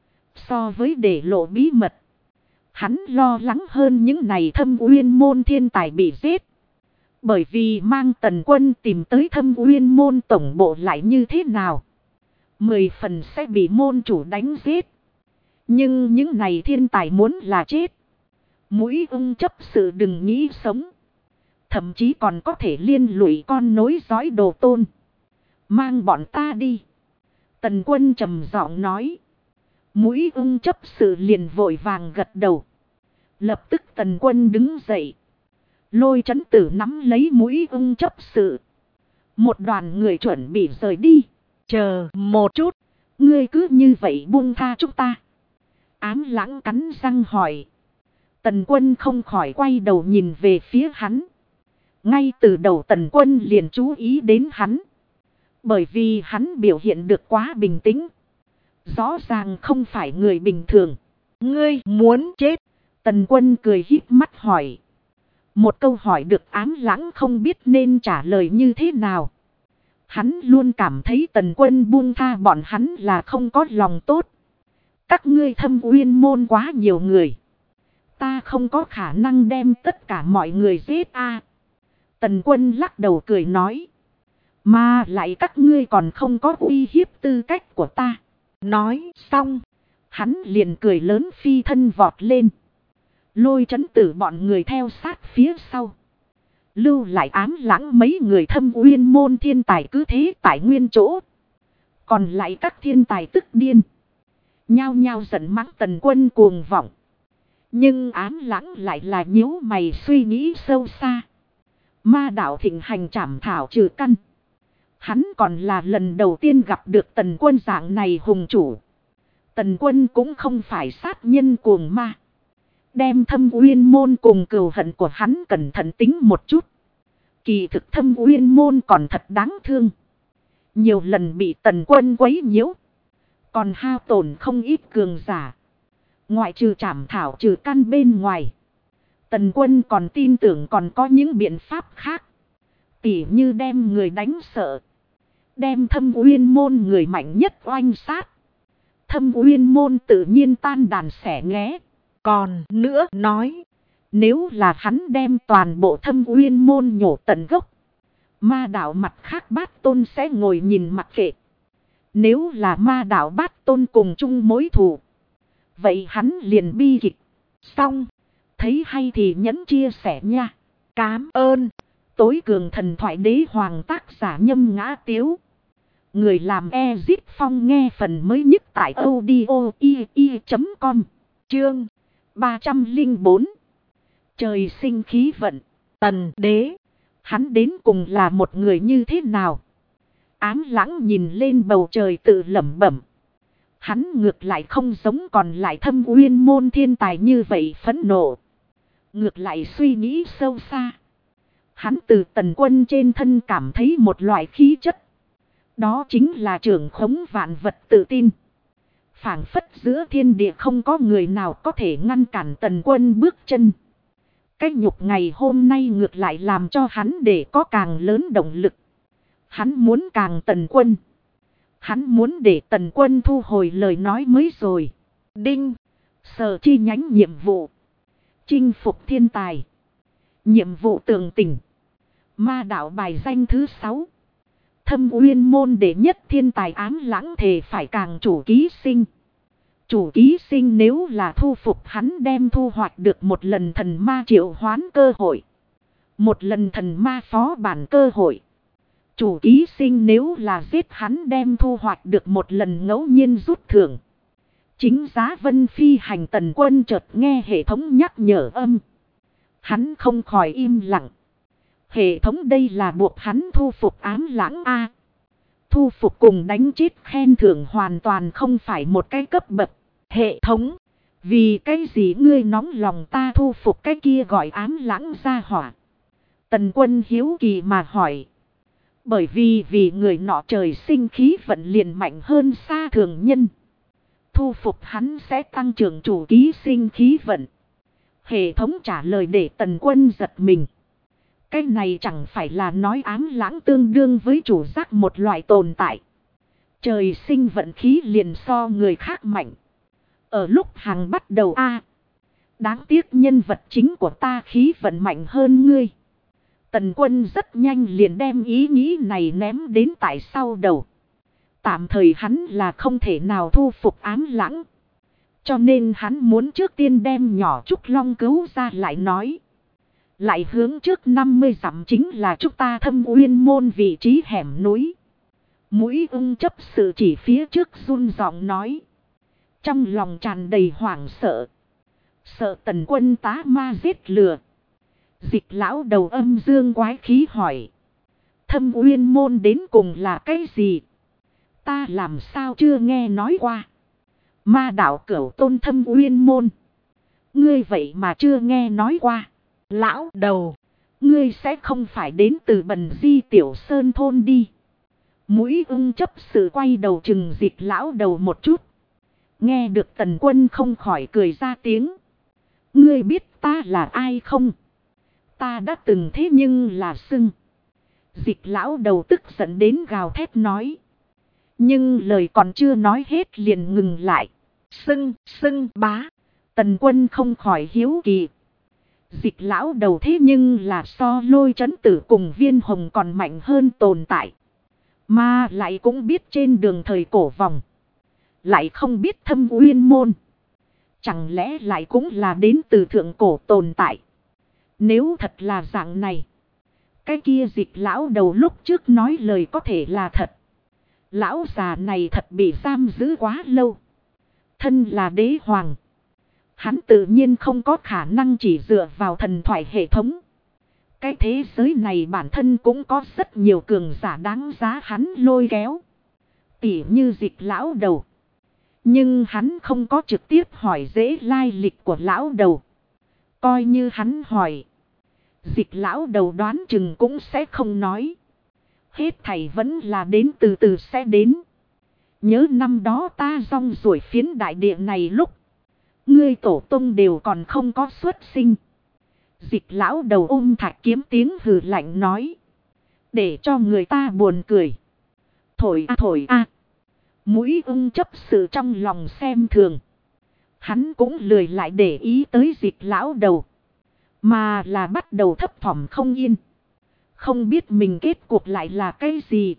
So với để lộ bí mật. Hắn lo lắng hơn những này Thâm Uyên môn thiên tài bị giết. Bởi vì mang Tần Quân tìm tới Thâm Uyên môn tổng bộ lại như thế nào. 10 phần sẽ bị môn chủ đánh giết. Nhưng những này thiên tài muốn là chết. Mũi ưng chấp sự đừng nghĩ sống. Thậm chí còn có thể liên lụy con nối dõi đồ tôn. Mang bọn ta đi. Tần Quân trầm giọng nói. Mũi ưng chấp sự liền vội vàng gật đầu. Lập tức Tần Quân đứng dậy. Lôi Trấn Tử nắm lấy mũi ưng chấp sự. Một đoàn người chuẩn bị rời đi. Chờ một chút. Ngươi cứ như vậy buông tha chúng ta. Ám Lãng cắn răng hỏi. Tần Quân không khỏi quay đầu nhìn về phía hắn. Ngay từ đầu Tần Quân liền chú ý đến hắn. Bởi vì hắn biểu hiện được quá bình tĩnh. Rõ ràng không phải người bình thường. Ngươi muốn chết. Tần Quân cười híp mắt hỏi. Một câu hỏi được Ám Lãng không biết nên trả lời như thế nào. Hắn luôn cảm thấy Tần Quân buông tha bọn hắn là không có lòng tốt. Các ngươi Thâm Uyên môn quá nhiều người. Ta không có khả năng đem tất cả mọi người giết a. Tần Quân lắc đầu cười nói. Mà lại các ngươi còn không có uy hiếp tư cách của ta. Nói xong. Hắn liền cười lớn phi thân vọt lên. Lôi Trấn Tử bọn người theo sát phía sau. Lưu lại Ám Lãng mấy người Thâm Uyên môn thiên tài cứ thế tại nguyên chỗ. Còn lại các thiên tài tức điên. Nhao nhao giận mắng Tần Quân cuồng vọng. Nhưng Ám Lãng lại là nhíu mày suy nghĩ sâu xa. Ma đạo thịnh hành trảm thảo trừ căn. Hắn còn là lần đầu tiên gặp được Tần Quân dạng này hùng chủ. Tần Quân cũng không phải sát nhân cuồng ma. Đem Thâm Uyên môn cùng cừu hận của hắn cẩn thận tính một chút. Kỳ thực Thâm Uyên môn còn thật đáng thương. Nhiều lần bị Tần Quân quấy nhiễu. Còn hao tổn không ít cường giả. Ngoại trừ trảm thảo trừ căn bên ngoài. Tần Quân còn tin tưởng còn có những biện pháp khác. Tỉ như đem người đánh sợ. Đem Thâm Uyên môn người mạnh nhất oanh sát. Thâm Uyên môn tự nhiên tan đàn xẻ nghé. Còn nữa nói. Nếu là hắn đem toàn bộ Thâm Uyên môn nhổ tận gốc. Ma đạo mặt khác Bát Tôn sẽ ngồi nhìn mặc kệ. Nếu là ma đạo Bát Tôn cùng chung mối thù. Vậy hắn liền bi kịch. Xong. Thấy hay thì nhấn chia sẻ nha. Cám ơn. Tối cường thần thoại đế hoàng tác giả Nhâm Ngã Tiếu. Người làm Ezit Phong nghe phần mới nhất tại audio.com. Chương 304. Trời sinh khí vận. Tần Đế. Hắn đến cùng là một người như thế nào? Ám Lãng nhìn lên bầu trời tự lẩm bẩm. Hắn ngược lại không giống còn lại Thâm Uyên môn thiên tài như vậy phẫn nộ. Ngược lại suy nghĩ sâu xa. Hắn từ Tần Quân trên thân cảm thấy một loại khí chất. Đó chính là trưởng khống vạn vật tự tin. Phảng phất giữa thiên địa không có người nào có thể ngăn cản Tần Quân bước chân. Cái nhục ngày hôm nay ngược lại làm cho hắn để có càng lớn động lực. Hắn muốn càng Tần Quân. Hắn muốn để Tần Quân thu hồi lời nói mới rồi. Đinh. Sở chi nhánh nhiệm vụ. Chinh phục thiên tài. Nhiệm vụ tường tỉnh. Ma đạo bài danh thứ 6. Thâm Uyên môn đệ nhất thiên tài Ám Lãng thề phải càng chủ ký sinh. Chủ ký sinh nếu là thu phục hắn đem thu hoạch được một lần thần ma triệu hoán cơ hội. Một lần thần ma phó bản cơ hội. Chủ ký sinh nếu là giết hắn đem thu hoạch được một lần ngẫu nhiên rút thưởng. Chính giá Vân phi hành. Tần Quân chợt nghe hệ thống nhắc nhở âm. Hắn không khỏi im lặng. Hệ thống đây là buộc hắn thu phục ám lãng A. Thu phục cùng đánh chết khen thưởng hoàn toàn không phải một cái cấp bậc. Hệ thống, vì cái gì ngươi nóng lòng ta thu phục cái kia gọi ám lãng ra hỏa? Tần Quân hiếu kỳ mà hỏi. Bởi vì người nọ trời sinh khí vận liền mạnh hơn xa thường nhân. Thu phục hắn sẽ tăng trưởng chủ ký sinh khí vận. Hệ thống trả lời để Tần Quân giật mình. Cái này chẳng phải là nói ám lãng tương đương với chủ giác một loại tồn tại. Trời sinh vận khí liền so người khác mạnh. Ở lúc hàng bắt đầu đáng tiếc nhân vật chính của ta khí vận mạnh hơn ngươi. Tần Quân rất nhanh liền đem ý nghĩ này ném đến tại sau đầu. Tạm thời hắn là không thể nào thu phục ám lãng. Cho nên hắn muốn trước tiên đem nhỏ Trúc Long cứu ra lại nói. Lại hướng trước 50 dặm chính là chúng ta Thâm Uyên Môn vị trí hẻm núi. Mũi ưng chấp sự chỉ phía trước run giọng nói. Trong lòng tràn đầy hoảng sợ. Sợ Tần Quân tá ma giết lừa. Dịch lão đầu âm dương quái khí hỏi. Thâm Uyên Môn đến cùng là cái gì? Ta làm sao chưa nghe nói qua. Ma đạo Cửu Tôn Thâm Uyên Môn. Ngươi vậy mà chưa nghe nói qua. Lão đầu, ngươi sẽ không phải đến từ Bần Di Tiểu Sơn thôn đi. Mũi ưng chấp sự quay đầu chừng Dịch lão đầu một chút. Nghe được Tần Quân không khỏi cười ra tiếng. Ngươi biết ta là ai không? Ta đã từng thế nhưng là xưng. Dịch lão đầu tức giận đến gào thét nói. Nhưng lời còn chưa nói hết liền ngừng lại. Xưng bá. Tần Quân không khỏi hiếu kỳ. Dịch lão đầu thế nhưng là so Lôi Trấn Tử cùng Viên Hồng còn mạnh hơn tồn tại. Mà lại cũng biết trên đường thời cổ vòng. Lại không biết Thâm Uyên Môn. Chẳng lẽ lại cũng là đến từ thượng cổ tồn tại. Nếu thật là dạng này. Cái kia Dịch lão đầu lúc trước nói lời có thể là thật. Lão già này thật bị giam giữ quá lâu. Thân là đế hoàng. Hắn tự nhiên không có khả năng chỉ dựa vào thần thoại hệ thống. Cái thế giới này bản thân cũng có rất nhiều cường giả đáng giá hắn lôi kéo. Tỉ như Dịch lão đầu. Nhưng hắn không có trực tiếp hỏi dễ lai lịch của lão đầu. Coi như hắn hỏi. Dịch lão đầu đoán chừng cũng sẽ không nói. Hết thảy vẫn là đến từ từ sẽ đến. Nhớ năm đó ta rong ruổi phiến đại địa này lúc. Ngươi tổ tông đều còn không có xuất sinh. Dịch lão đầu ôm thạch kiếm tiếng hừ lạnh nói. Để cho người ta buồn cười. Thổi a. Mũi ưng chấp sự trong lòng xem thường. Hắn cũng lười lại để ý tới Dịch lão đầu. Mà là bắt đầu thấp thỏm không yên. Không biết mình kết cuộc lại là cái gì.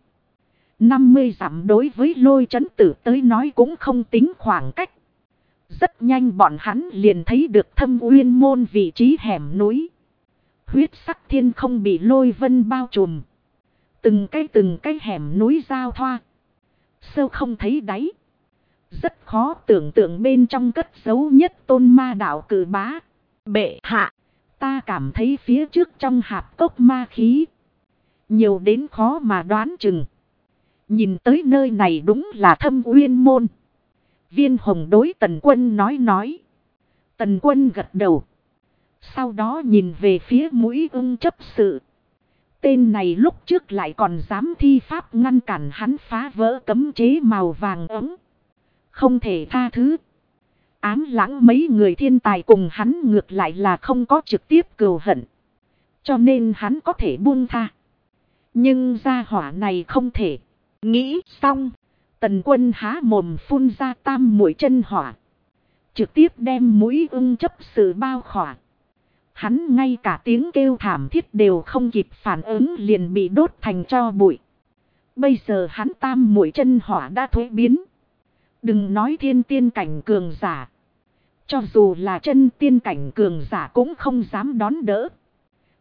50 dặm đối với Lôi Trấn Tử tới nói cũng không tính khoảng cách. Rất nhanh bọn hắn liền thấy được Thâm Uyên Môn vị trí hẻm núi. Huyết sắc thiên không bị lôi vân bao trùm. Từng cái hẻm núi giao thoa. Sâu không thấy đáy. Rất khó tưởng tượng bên trong cất giấu nhất tôn ma đạo cử bá. Bệ hạ, ta cảm thấy phía trước trong hạp cốc ma khí. Nhiều đến khó mà đoán chừng. Nhìn tới nơi này đúng là Thâm Uyên Môn. Viên Hồng đối Tần Quân nói. Tần Quân gật đầu. Sau đó nhìn về phía mũi ưng chấp sự. Tên này lúc trước lại còn dám thi pháp ngăn cản hắn phá vỡ cấm chế màu vàng ấm. Không thể tha thứ. Ám lãng mấy người thiên tài cùng hắn ngược lại là không có trực tiếp cừu hận. Cho nên hắn có thể buông tha. Nhưng gia hỏa này không thể. Nghĩ xong. Tần Quân há mồm phun ra tam mũi chân hỏa. Trực tiếp đem mũi ưng chấp sự bao khỏa. Hắn ngay cả tiếng kêu thảm thiết đều không kịp phản ứng liền bị đốt thành tro bụi. Bây giờ hắn tam mũi chân hỏa đã thuế biến. Đừng nói thiên tiên cảnh cường giả. Cho dù là chân tiên cảnh cường giả cũng không dám đón đỡ.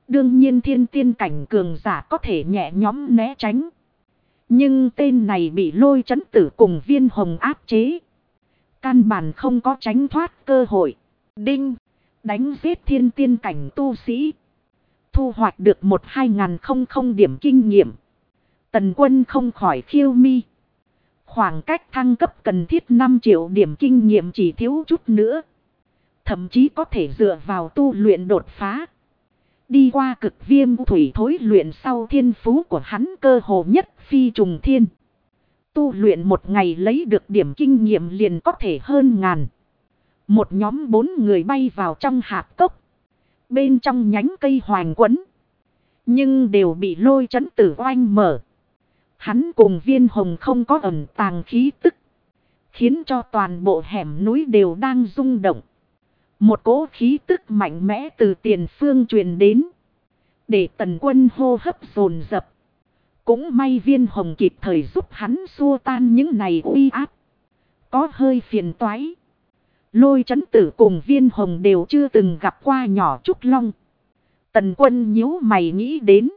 Đương nhiên thiên tiên cảnh cường giả có thể nhẹ nhõm né tránh. Nhưng tên này bị Lôi Chấn Tử cùng Viên Hồng áp chế. Căn bản không có tránh thoát cơ hội. Đinh. Đánh giết thiên tiên cảnh tu sĩ. Thu hoạch được 1-2000 điểm kinh nghiệm. Tần Quân không khỏi khiêu mi. Khoảng cách thăng cấp cần thiết 5 triệu điểm kinh nghiệm chỉ thiếu chút nữa. Thậm chí có thể dựa vào tu luyện đột phá. Đi qua cực viêm thủy thối luyện sau thiên phú của hắn cơ hồ nhất phi trùng thiên. Tu luyện một ngày lấy được điểm kinh nghiệm liền có thể hơn ngàn. Một nhóm 4 người bay vào trong hạp cốc. Bên trong nhánh cây hoành quấn. Nhưng đều bị Lôi Chấn Tử oanh mở. Hắn cùng Viên Hồng không có ẩn tàng khí tức. Khiến cho toàn bộ hẻm núi đều đang rung động. Một cỗ khí tức mạnh mẽ từ tiền phương truyền đến. Để Tần Quân hô hấp dồn dập. Cũng may Viên Hồng kịp thời giúp hắn xua tan những này uy áp. Có hơi phiền toái. Lôi Chấn Tử cùng Viên Hồng đều chưa từng gặp qua nhỏ Trúc Long. Tần Quân nhíu mày nghĩ đến.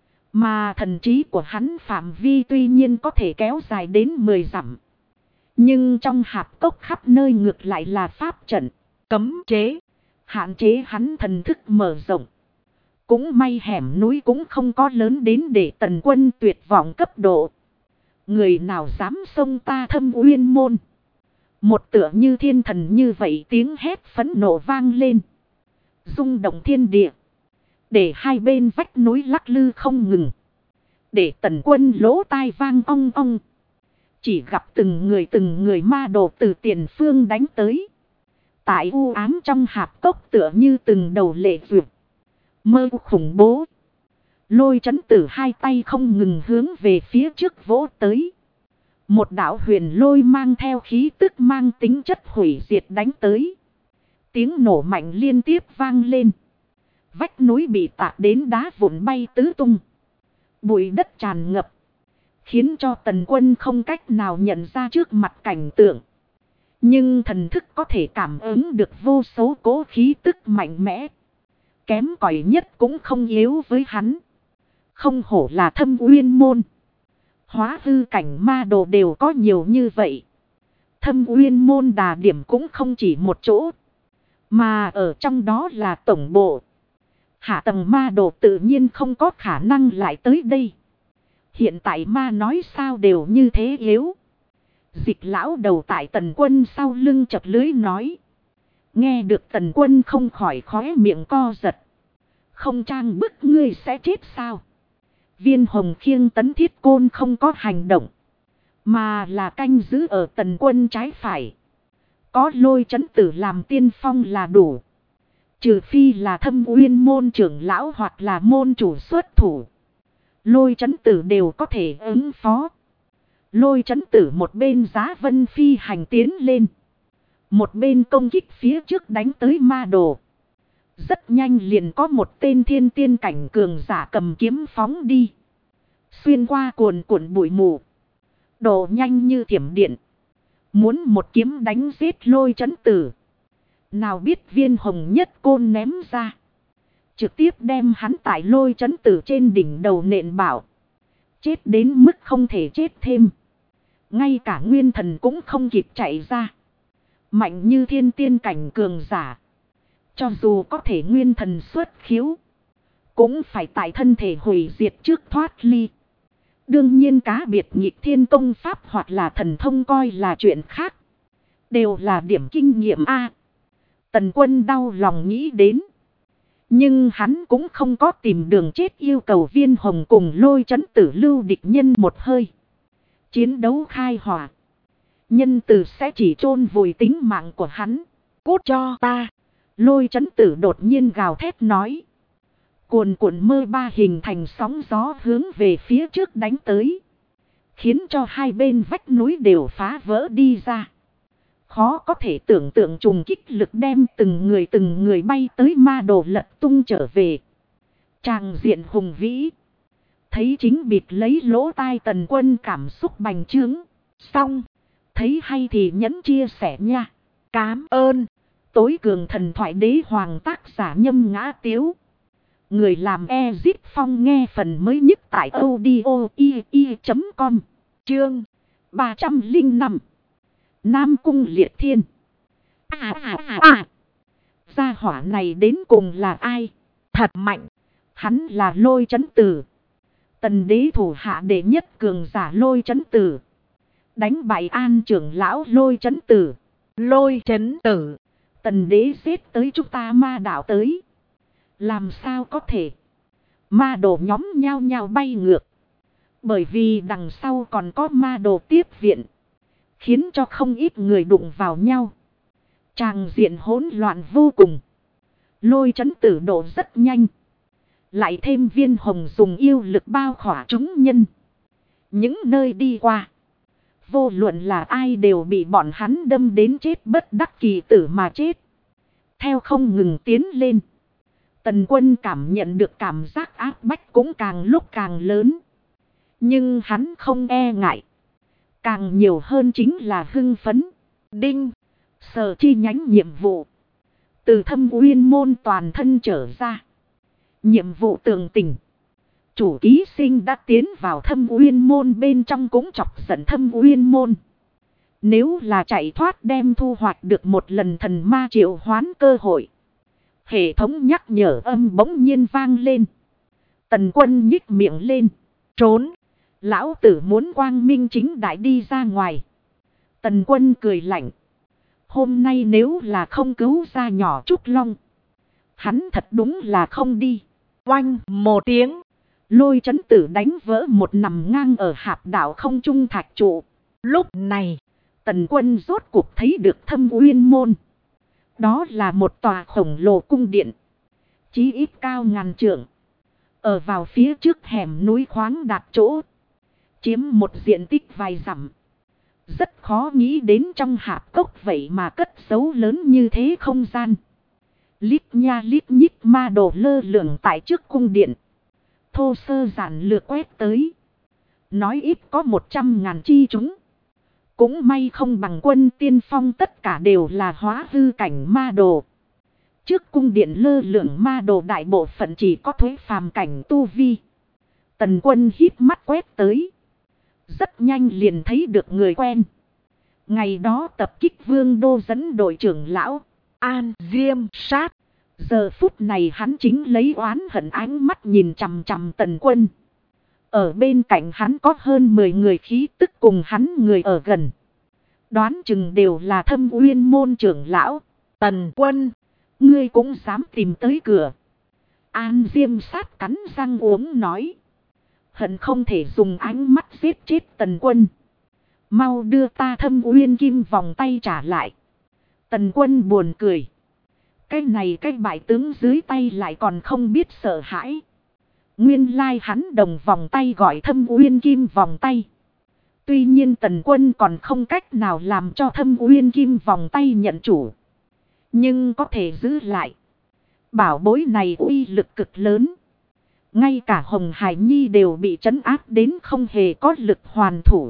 Mà thần trí của hắn phạm vi tuy nhiên có thể kéo dài đến 10 dặm. Nhưng trong hạp cốc khắp nơi ngược lại là pháp trận, cấm chế, hạn chế hắn thần thức mở rộng. Cũng may hẻm núi cũng không có lớn đến để Tần Quân tuyệt vọng cấp độ. Người nào dám xông ta Thâm Uyên môn. Một tựa như thiên thần như vậy tiếng hét phẫn nộ vang lên. Rung động thiên địa. Để hai bên vách núi lắc lư không ngừng. Để Tần Quân lỗ tai vang ong ong. Chỉ gặp từng người ma đồ từ tiền phương đánh tới. Tại u ám trong hạp cốc tựa như từng đầu lệ vượt. Mơ khủng bố. Lôi Chấn Tử hai tay không ngừng hướng về phía trước vỗ tới. Một đạo huyền lôi mang theo khí tức mang tính chất hủy diệt đánh tới. Tiếng nổ mạnh liên tiếp vang lên. Vách núi bị tạc đến đá vụn bay tứ tung. Bụi đất tràn ngập. Khiến cho Tần Quân không cách nào nhận ra trước mặt cảnh tượng. Nhưng thần thức có thể cảm ứng được vô số cố khí tức mạnh mẽ. Kém cỏi nhất cũng không yếu với hắn. Không hổ là Thâm Uyên môn. Hóa hư cảnh ma đồ đều có nhiều như vậy. Thâm Uyên môn đà điểm cũng không chỉ một chỗ. Mà ở trong đó là tổng bộ. Hạ tầng ma đồ tự nhiên không có khả năng lại tới đây. Hiện tại ma nói sao đều như thế yếu. Dịch lão đầu tại Tần Quân sau lưng chập lưới nói. Nghe được Tần Quân không khỏi khóe miệng co giật. Không trang bức ngươi sẽ chết sao? Viên Hồng khiêng tấn thiết côn không có hành động. Mà là canh giữ ở Tần Quân trái phải. Có Lôi Chấn Tử làm tiên phong là đủ. Trừ phi là Thâm Uyên môn trưởng lão hoặc là môn chủ xuất thủ. Lôi Chấn Tử đều có thể ứng phó. Lôi Chấn Tử một bên giá vân phi hành tiến lên. Một bên công kích phía trước đánh tới ma đồ. Rất nhanh liền có một tên thiên tiên cảnh cường giả cầm kiếm phóng đi. Xuyên qua cuồn cuộn bụi mù. Độ nhanh như thiểm điện. Muốn một kiếm đánh giết Lôi Chấn Tử. Nào biết Viên Hồng nhất côn ném ra. Trực tiếp đem hắn tại Lôi Chấn Tử trên đỉnh đầu nện bảo. Chết đến mức không thể chết thêm. Ngay cả nguyên thần cũng không kịp chạy ra. Mạnh như thiên tiên cảnh cường giả. Cho dù có thể nguyên thần xuất khiếu. Cũng phải tại thân thể hủy diệt trước thoát ly. Đương nhiên cá biệt nhịp thiên công pháp hoặc là thần thông coi là chuyện khác. Đều là điểm kinh nghiệm A. Tần Quân đau lòng nghĩ đến. Nhưng hắn cũng không có tìm đường chết yêu cầu Viên Hồng cùng Lôi Chấn Tử lưu địch nhân một hơi. Chiến đấu khai hỏa. Nhân tử sẽ chỉ chôn vùi tính mạng của hắn. Cút cho ta. Lôi Chấn Tử đột nhiên gào thét nói. Cuồn cuộn mơ ba hình thành sóng gió hướng về phía trước đánh tới. Khiến cho hai bên vách núi đều phá vỡ đi ra. Khó có thể tưởng tượng trùng kích lực đem từng người bay tới ma đồ lật tung trở về. Tràng diện hùng vĩ. Thấy chính bịt lấy lỗ tai Tần Quân cảm xúc bành trướng. Xong. Thấy hay thì nhẫn chia sẻ nha. Cám ơn. Tối cường thần thoại đế hoàng tác giả Nhâm Ngã Tiếu. Người làm Ezip Phong nghe phần mới nhất tại audio.com. Chương 305. Nam Cung Liệt Thiên. Gia hỏa này đến cùng là ai? thật mạnh. Hắn là Lôi Chấn Tử. Tần đế thủ hạ đệ nhất cường giả Lôi Chấn Tử. Đánh bại An trưởng lão Lôi Chấn Tử. Lôi Chấn Tử. Tần đế giết tới chúng ta ma đảo tới. Làm sao có thể? Ma đồ nhóm nhao nhao bay ngược. Bởi vì đằng sau còn có ma đồ tiếp viện. Khiến cho không ít người đụng vào nhau. Tràng diện hỗn loạn vô cùng. Lôi Chấn Tử độ rất nhanh. Lại thêm Viên Hồng dùng yêu lực bao khỏa chúng nhân. Những nơi đi qua. Vô luận là ai đều bị bọn hắn đâm đến chết bất đắc kỳ tử mà chết. Theo không ngừng tiến lên. Tần Quân cảm nhận được cảm giác áp bách cũng càng lúc càng lớn. Nhưng hắn không e ngại. Càng nhiều hơn chính là hưng phấn. Đinh. Sở chi nhánh nhiệm vụ. Từ Thâm Uyên môn toàn thân trở ra. Nhiệm vụ tường tình. Chủ ký sinh đã tiến vào Thâm Uyên môn bên trong cũng chọc giận Thâm Uyên môn. Nếu là chạy thoát đem thu hoạch được một lần thần ma triệu hoán cơ hội. Hệ thống nhắc nhở âm bỗng nhiên vang lên. Tần Quân nhích miệng lên. Trốn. Lão tử muốn quang minh chính đại đi ra ngoài. Tần Quân cười lạnh. Hôm nay nếu là không cứu ra nhỏ Trúc Long. Hắn thật đúng là không đi. Oanh một tiếng. Lôi Chấn Tử đánh vỡ một nằm ngang ở hạp đảo không trung thạch trụ. Lúc này. Tần Quân rốt cuộc thấy được Thâm Uyên môn. Đó là một tòa khổng lồ cung điện. Chí ít cao ngàn trượng. Ở vào phía trước hẻm núi khoáng đạt chỗ. Chiếm một diện tích vài dặm. Rất khó nghĩ đến trong hạp cốc vậy mà cất giấu lớn như thế không gian. Lít nha lít nhít ma đồ lơ lửng tại trước cung điện. Thô sơ giản lược quét tới. Nói ít có 100.000 chi chúng. Cũng may không bằng Quân tiên phong, tất cả đều là hóa hư cảnh ma đồ. Trước cung điện lơ lửng ma đồ đại bộ phận chỉ có thuế phàm cảnh tu vi. Tần Quân híp mắt quét tới. Rất nhanh liền thấy được người quen. Ngày đó tập kích Vương Đô dẫn đội trưởng lão An Diêm Sát. Giờ phút này hắn chính lấy oán hận ánh mắt nhìn chằm chằm Tần Quân. Ở bên cạnh hắn có hơn 10 người khí tức cùng hắn người ở gần. Đoán chừng đều là Thâm Uyên môn trưởng lão. Tần Quân. Ngươi cũng dám tìm tới cửa. An Diêm Sát cắn răng uống nói. Hận không thể dùng ánh mắt giết chết Tần Quân. Mau đưa ta Thâm Uyên kim vòng tay trả lại. Tần Quân buồn cười. Cái này cái bại tướng dưới tay lại còn không biết sợ hãi. Nguyên lai hắn đồng vòng tay gọi Thâm Uyên kim vòng tay. Tuy nhiên Tần Quân còn không cách nào làm cho Thâm Uyên kim vòng tay nhận chủ. Nhưng có thể giữ lại. Bảo bối này uy lực cực lớn. Ngay cả Hồng Hải Nhi đều bị trấn áp đến không hề có lực hoàn thủ.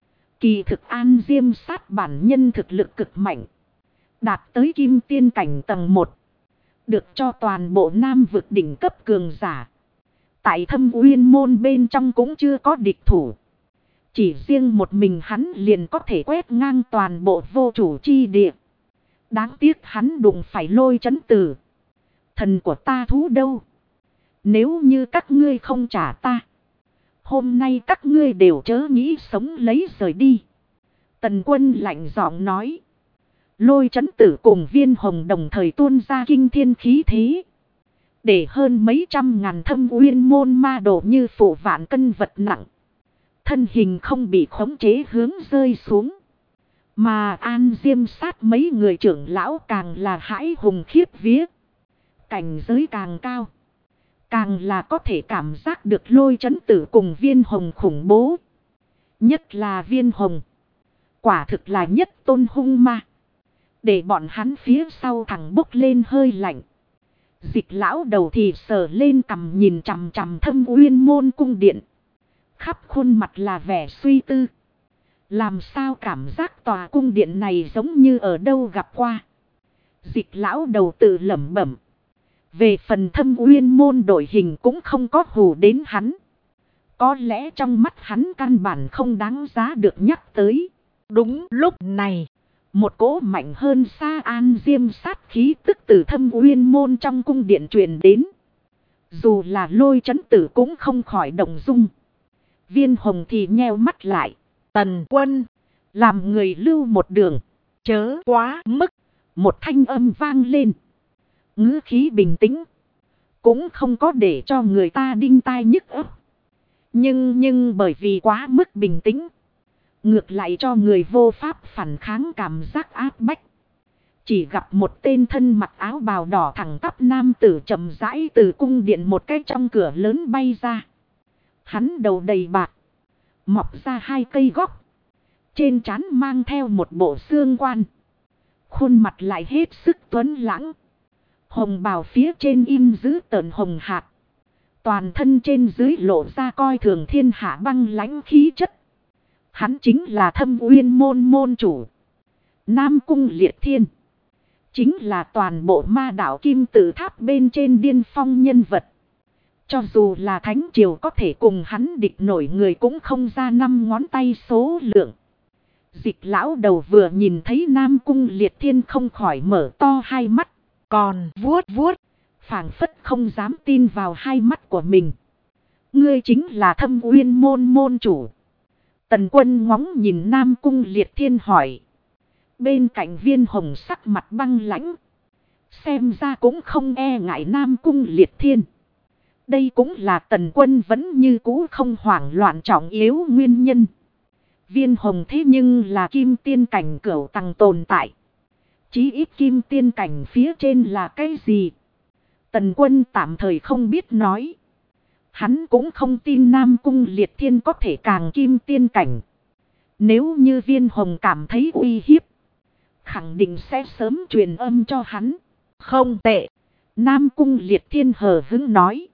Kỳ thực An Diêm Sát bản nhân thực lực cực mạnh. Đạt tới kim tiên cảnh tầng 1. Được cho toàn bộ Nam vực đỉnh cấp cường giả. Tại Thâm Uyên môn bên trong cũng chưa có địch thủ. Chỉ riêng một mình hắn liền có thể quét ngang toàn bộ vô chủ chi địa. Đáng tiếc hắn đụng phải Lôi Chấn Tử. Thần của ta thú đâu? Nếu như các ngươi không trả ta. Hôm nay các ngươi đều chớ nghĩ sống lấy rời đi. Tần Quân lạnh giọng nói. Lôi Chấn Tử cùng Viên Hồng đồng thời tuôn ra kinh thiên khí thế. Để hơn mấy trăm ngàn Thâm Uyên môn ma đồ như phủ vạn cân vật nặng. Thân hình không bị khống chế hướng rơi xuống. Mà An Diêm Sát mấy người trưởng lão càng là hãi hùng khiếp vía. Cảnh giới càng cao. Càng là có thể cảm giác được Lôi Chấn Tử cùng Viên Hồng khủng bố. Nhất là Viên Hồng. Quả thực là nhất tôn hung ma. Để bọn hắn phía sau thẳng bốc lên hơi lạnh. Dịch lão đầu thì sờ lên cằm nhìn chằm chằm Thâm Uyên môn cung điện. Khắp khuôn mặt là vẻ suy tư. Làm sao cảm giác tòa cung điện này giống như ở đâu gặp qua. Dịch lão đầu tự lẩm bẩm. Về phần Thâm Uyên môn đội hình cũng không có hù đến hắn. Có lẽ trong mắt hắn căn bản không đáng giá được nhắc tới. Đúng lúc này, một cỗ mạnh hơn xa An Diêm sát khí tức từ Thâm Uyên môn trong cung điện truyền đến. Dù là Lôi Chấn Tử cũng không khỏi động dung. Viên Hồng thì nheo mắt lại. Tần Quân, làm người lưu một đường, chớ quá mức. Một thanh âm vang lên. Ngữ khí bình tĩnh, cũng không có để cho người ta đinh tai nhức óc. Nhưng bởi vì quá mức bình tĩnh, ngược lại cho người vô pháp phản kháng cảm giác áp bách. Chỉ gặp một tên thân mặc áo bào đỏ thẳng tắp nam tử chậm rãi từ cung điện một cái trong cửa lớn bay ra. Hắn đầu đầy bạc, mọc ra hai cây góc. Trên trán mang theo một bộ xương quan. Khuôn mặt lại hết sức tuấn lãng. Hồng bào phía trên in dữ tợn hồng hạt. Toàn thân trên dưới lộ ra coi thường thiên hạ băng lãnh khí chất. Hắn chính là Thâm Uyên môn môn chủ Nam Cung Liệt Thiên. Chính là toàn bộ ma đạo kim tự tháp bên trên điên phong nhân vật. Cho dù là thánh triều có thể cùng hắn địch nổi người cũng không ra 5 ngón tay số lượng. Dịch lão đầu vừa nhìn thấy Nam Cung Liệt Thiên không khỏi mở to hai mắt. Còn vuốt vuốt, phảng phất không dám tin vào hai mắt của mình. Ngươi chính là Thâm Uyên môn môn chủ. Tần Quân ngóng nhìn Nam Cung Liệt Thiên hỏi. Bên cạnh Viên Hồng sắc mặt băng lãnh. Xem ra cũng không e ngại Nam Cung Liệt Thiên. Đây cũng là Tần Quân vẫn như cũ không hoảng loạn trọng yếu nguyên nhân. Viên Hồng thế nhưng là kim tiên cảnh cửu tầng tồn tại. Chí ít kim tiên cảnh phía trên là cái gì? Tần Quân tạm thời không biết nói. Hắn cũng không tin Nam Cung Liệt Thiên có thể càng kim tiên cảnh. Nếu như Viên Hồng cảm thấy uy hiếp, khẳng định sẽ sớm truyền âm cho hắn. Không tệ. Nam Cung Liệt Thiên hờ hững nói.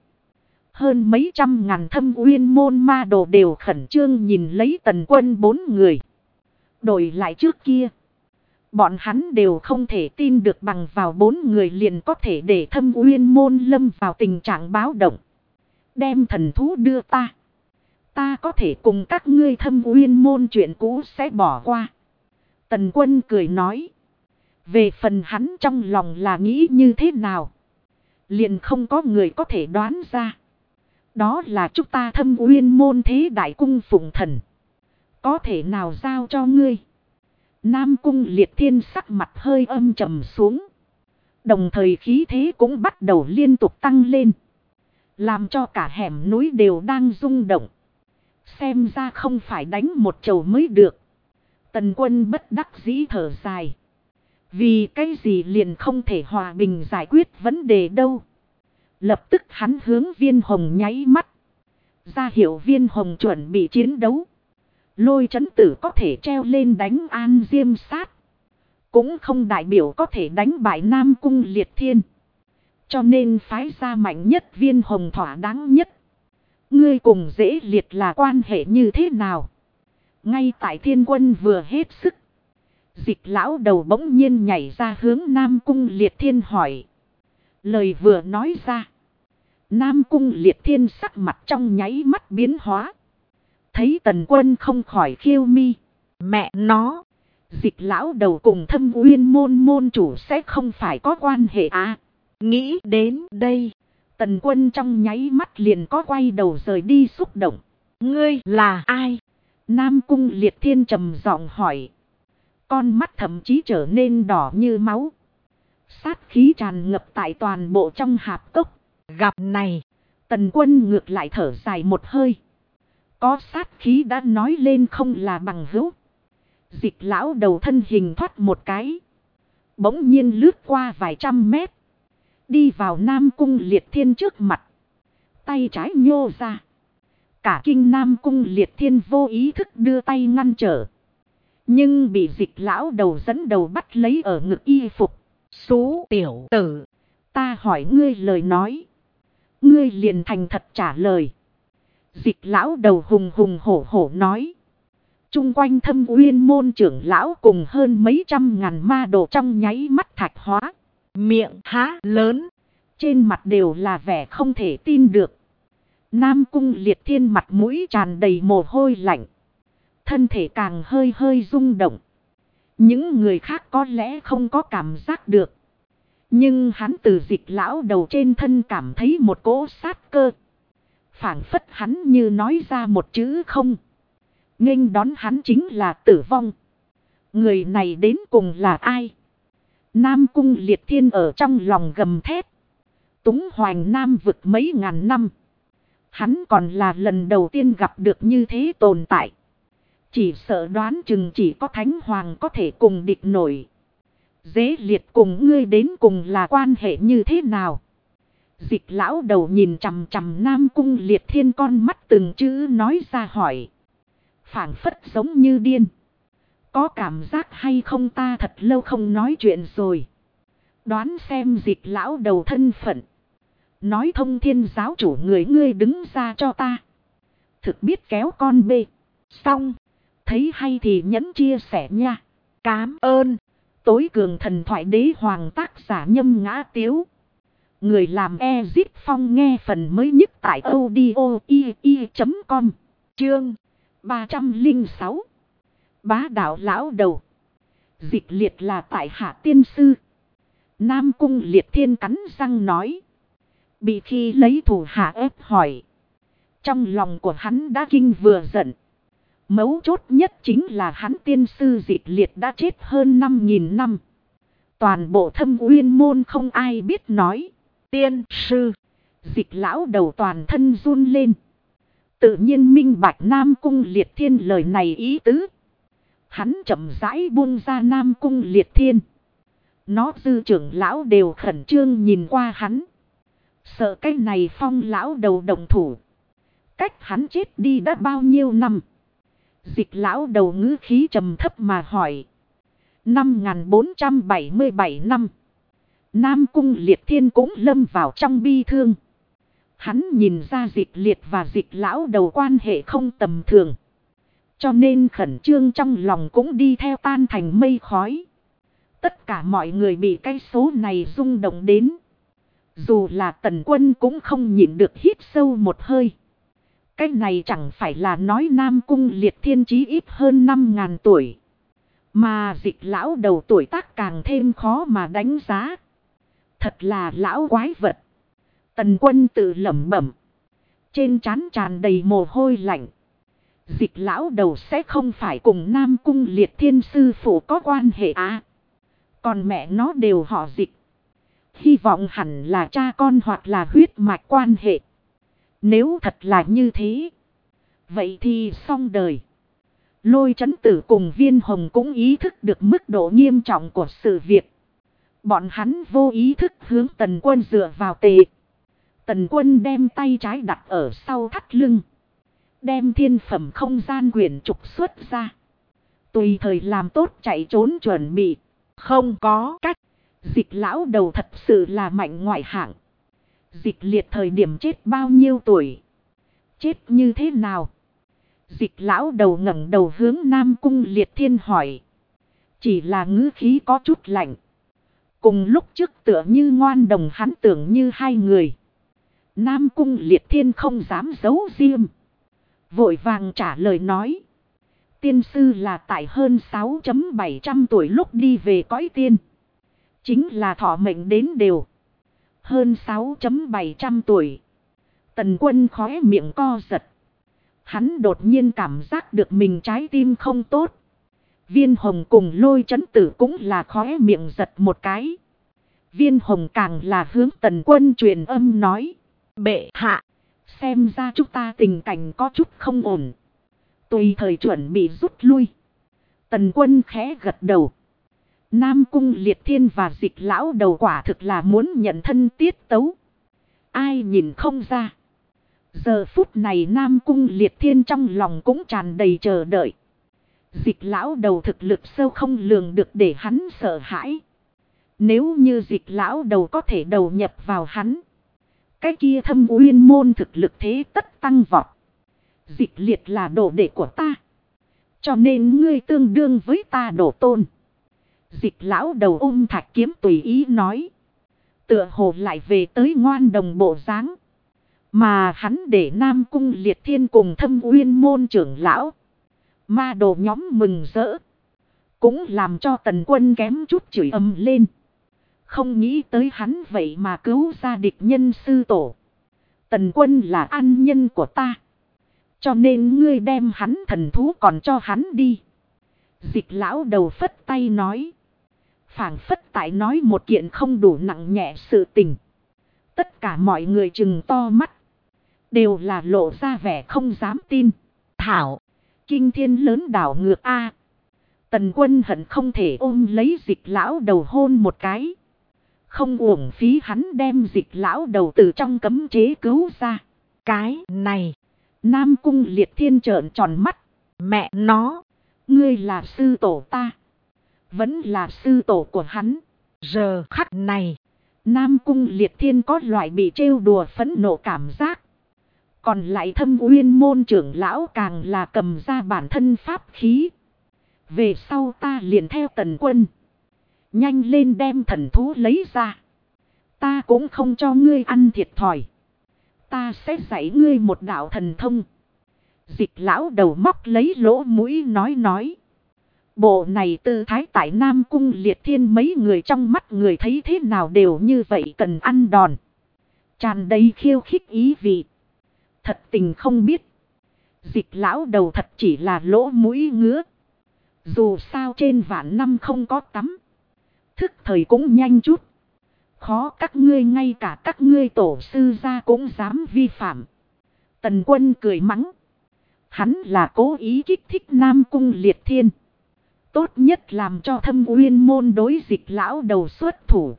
Hơn mấy trăm ngàn Thâm Uyên môn ma đồ đều khẩn trương nhìn lấy Tần Quân 4 người. Đổi lại trước kia, bọn hắn đều không thể tin được bằng vào 4 người liền có thể để Thâm Uyên môn lâm vào tình trạng báo động. Đem thần thú đưa ta. Ta có thể cùng các ngươi Thâm Uyên môn chuyện cũ sẽ bỏ qua. Tần Quân cười nói. Về phần hắn trong lòng là nghĩ như thế nào, liền không có người có thể đoán ra. Đó là chúng ta Thâm Uyên môn thế đại cung phụng thần. Có thể nào giao cho ngươi? Nam Cung Liệt Thiên sắc mặt hơi âm trầm xuống. Đồng thời khí thế cũng bắt đầu liên tục tăng lên. Làm cho cả hẻm núi đều đang rung động. Xem ra không phải đánh một chầu mới được. Tần Quân bất đắc dĩ thở dài. Vì cái gì liền không thể hòa bình giải quyết vấn đề đâu. Lập tức hắn hướng Viên Hồng nháy mắt. Ra hiệu Viên Hồng chuẩn bị chiến đấu. Lôi Chấn Tử có thể treo lên đánh An Diêm sát. Cũng không đại biểu có thể đánh bại Nam Cung Liệt Thiên. Cho nên phái ra mạnh nhất Viên Hồng thỏa đáng nhất. Ngươi cùng Dễ Liệt là quan hệ như thế nào? Ngay tại Thiên Quân vừa hết sức, Dịch lão đầu bỗng nhiên nhảy ra hướng Nam Cung Liệt Thiên hỏi. Lời vừa nói ra, Nam Cung Liệt Thiên sắc mặt trong nháy mắt biến hóa. Thấy Tần Quân không khỏi khiêu mi. Mẹ nó, Dịch lão đầu cùng Thâm Uyên môn môn chủ sẽ không phải có quan hệ à? nghĩ đến đây, Tần Quân trong nháy mắt liền có quay đầu rời đi xúc động. Ngươi là ai? Nam Cung Liệt Thiên trầm giọng hỏi. Con mắt thậm chí trở nên đỏ như máu. Sát khí tràn ngập tại toàn bộ trong hạp cốc. Gặp này, Tần Quân ngược lại thở dài một hơi. Có sát khí đã nói lên không là bằng hữu. Dịch lão đầu thân hình thoát một cái. Bỗng nhiên lướt qua vài trăm mét. Đi vào Nam Cung Liệt Thiên trước mặt. Tay trái nhô ra. Cả kinh Nam Cung Liệt Thiên vô ý thức đưa tay ngăn trở. Nhưng bị dịch lão đầu dẫn đầu bắt lấy ở ngực y phục. Xú tiểu tử, ta hỏi ngươi lời nói. Ngươi liền thành thật trả lời. Dịch lão đầu hùng hùng hổ hổ nói. Trung quanh Thâm Uyên môn trưởng lão cùng hơn mấy trăm ngàn ma đồ trong nháy mắt thạch hóa. miệng há lớn. trên mặt đều là vẻ không thể tin được. Nam Cung Liệt Thiên mặt mũi tràn đầy mồ hôi lạnh. Thân thể càng hơi hơi rung động. Những người khác có lẽ không có cảm giác được. Nhưng hắn từ Dịch lão đầu trên thân cảm thấy một cỗ sát cơ. Phảng phất hắn như nói ra một chữ không. Nghênh đón hắn chính là tử vong. Người này đến cùng là ai? Nam Cung Liệt Thiên ở trong lòng gầm thét. Túng hoành Nam vực mấy ngàn năm. Hắn còn là lần đầu tiên gặp được như thế tồn tại. Chỉ sợ đoán chừng chỉ có Thánh Hoàng có thể cùng địch nổi. Dế Liệt cùng ngươi đến cùng là quan hệ như thế nào? Dịch lão đầu nhìn chằm chằm Nam Cung Liệt Thiên, con mắt từng chữ nói ra hỏi. Phảng phất giống như điên. Có cảm giác hay không, ta thật lâu không nói chuyện rồi. Đoán xem Dịch lão đầu thân phận. Nói Thông Thiên giáo chủ người, ngươi đứng ra cho ta. Thực biết kéo con bê. Xong. Thấy hay thì nhẫn chia sẻ nha. Cám ơn. Tối cường thần thoại đế hoàng, tác giả Nhâm Ngã Tiếu. Người làm Ezip Phong, nghe phần mới nhất tại audio.com. Chương 306. Bá đạo lão đầu. Dịch Liệt là tại hạ tiên sư. Nam Cung Liệt Thiên cắn răng nói. Bị khi lấy thủ hạ ép hỏi. Trong lòng của hắn đã kinh vừa giận. Mấu chốt nhất chính là hắn tiên sư Dịch Liệt đã chết hơn 5.000 năm. Toàn bộ Thâm Uyên môn không ai biết nói. Tiên sư. Dịch lão đầu toàn thân run lên. Tự nhiên minh bạch Nam Cung Liệt Thiên lời này ý tứ. Hắn chậm rãi buông ra Nam Cung Liệt Thiên. Nó dư trưởng lão đều khẩn trương nhìn qua hắn. Sợ cái này Phong lão đầu động thủ. Cách hắn chết đi đã bao nhiêu năm? Dịch lão đầu ngữ khí trầm thấp mà hỏi. 5477 năm. Nam Cung Liệt Thiên cũng lâm vào trong bi thương. Hắn nhìn ra Dịch Liệt và Dịch lão đầu quan hệ không tầm thường. Cho nên khẩn trương trong lòng cũng đi theo tan thành mây khói. Tất cả mọi người bị cái số này rung động đến. Dù là Tần Quân cũng không nhịn được hít sâu một hơi. Cái này chẳng phải là nói Nam Cung Liệt Thiên chí ít hơn 5.000 tuổi. Mà Dịch lão đầu tuổi tác càng thêm khó mà đánh giá. Thật là lão quái vật. Tần Quân tự lẩm bẩm. Trên trán tràn đầy mồ hôi lạnh. Dịch lão đầu sẽ không phải cùng Nam Cung Liệt Thiên sư phụ có quan hệ à? Còn mẹ nó đều họ Dịch. Hy vọng hẳn là cha con hoặc là huyết mạch quan hệ. Nếu thật là như thế, vậy thì xong đời. Lôi Chấn Tử cùng Viên Hồng cũng ý thức được mức độ nghiêm trọng của sự việc. Bọn hắn vô ý thức hướng Tần Quân dựa vào tề. Tần Quân đem tay trái đặt ở sau thắt lưng. Đem thiên phẩm không gian quyển trục xuất ra. Tùy thời làm tốt chạy trốn chuẩn bị. Không có cách. Dịch lão đầu thật sự là mạnh ngoại hạng. Dịch Liệt thời điểm chết bao nhiêu tuổi? Chết như thế nào? Dịch lão đầu ngẩng đầu hướng Nam Cung Liệt Thiên hỏi. Chỉ là ngữ khí có chút lạnh. Cùng lúc trước tựa như ngoan đồng, hắn tưởng như hai người. Nam Cung Liệt Thiên không dám giấu riêng. Vội vàng trả lời nói. Tiên sư là tại hơn 6.700 tuổi lúc đi về cõi tiên. Chính là thọ mệnh đến đều. Hơn 6.700 tuổi. Tần Quân khóe miệng co giật. Hắn đột nhiên cảm giác được mình trái tim không tốt. Viên Hồng cùng Lôi Chấn Tử cũng là khóe miệng giật một cái. Viên Hồng càng là hướng Tần Quân truyền âm nói. Bệ hạ. Xem ra chúng ta tình cảnh có chút không ổn. Tùy thời chuẩn bị rút lui. Tần Quân khẽ gật đầu. Nam Cung Liệt Thiên và Dịch lão đầu quả thực là muốn nhận thân tiết tấu. Ai nhìn không ra. Giờ phút này Nam Cung Liệt Thiên trong lòng cũng tràn đầy chờ đợi. Dịch lão đầu thực lực sâu không lường được để hắn sợ hãi. Nếu như Dịch lão đầu có thể đầu nhập vào hắn, cái kia Thâm Uyên môn thực lực thế tất tăng vọt. Dịch Liệt là đồ đệ của ta, cho nên ngươi tương đương với ta đồ tôn. Dịch lão đầu ôm thạch kiếm tùy ý nói. Tựa hồ lại về tới ngoan đồng bộ dáng. Mà hắn để Nam Cung Liệt Thiên cùng Thâm Uyên môn trưởng lão, ma đồ nhóm mừng rỡ. Cũng làm cho Tần Quân kém chút chửi ầm lên. Không nghĩ tới hắn vậy mà cứu ra địch nhân sư tổ. Tần Quân là an nhân của ta, cho nên ngươi đem hắn thần thú còn cho hắn đi. Dịch lão đầu phất tay nói. Phảng phất tại nói một kiện không đủ nặng nhẹ sự tình. Tất cả mọi người trừng to mắt, đều là lộ ra vẻ không dám tin. Thảo, kinh thiên lớn đảo ngược a. Tần Quân hận không thể ôm lấy dịch lão đầu hôn một cái. Không uổng phí hắn đem dịch lão đầu từ trong cấm chế cứu ra. Cái này, Nam Cung Liệt Thiên trợn tròn mắt. mẹ nó, Ngươi là sư tổ ta, vẫn là sư tổ của hắn. giờ khắc này, Nam Cung Liệt Thiên có loại bị trêu đùa phẫn nộ cảm giác. Còn lại Thâm Uyên môn trưởng lão càng là cầm ra bản thân pháp khí. Về sau ta liền theo Tần Quân, nhanh lên đem thần thú lấy ra. Ta cũng không cho ngươi ăn thiệt thòi. Ta sẽ dạy ngươi một đạo thần thông. Dịch lão đầu móc lấy lỗ mũi nói. Bộ này tư thái tại Nam Cung Liệt Thiên mấy người trong mắt người thấy thế nào đều như vậy cần ăn đòn. Tràn đầy khiêu khích ý vị. Thật tình không biết. Dịch lão đầu thật chỉ là lỗ mũi ngứa. Dù sao trên vạn năm không có tắm, thức thời cũng nhanh chút. Khó các ngươi, ngay cả các ngươi tổ sư gia cũng dám vi phạm. Tần Quân cười mắng. Hắn là cố ý kích thích Nam Cung Liệt Thiên. Tốt nhất làm cho Thâm Uyên môn đối dịch lão đầu xuất thủ.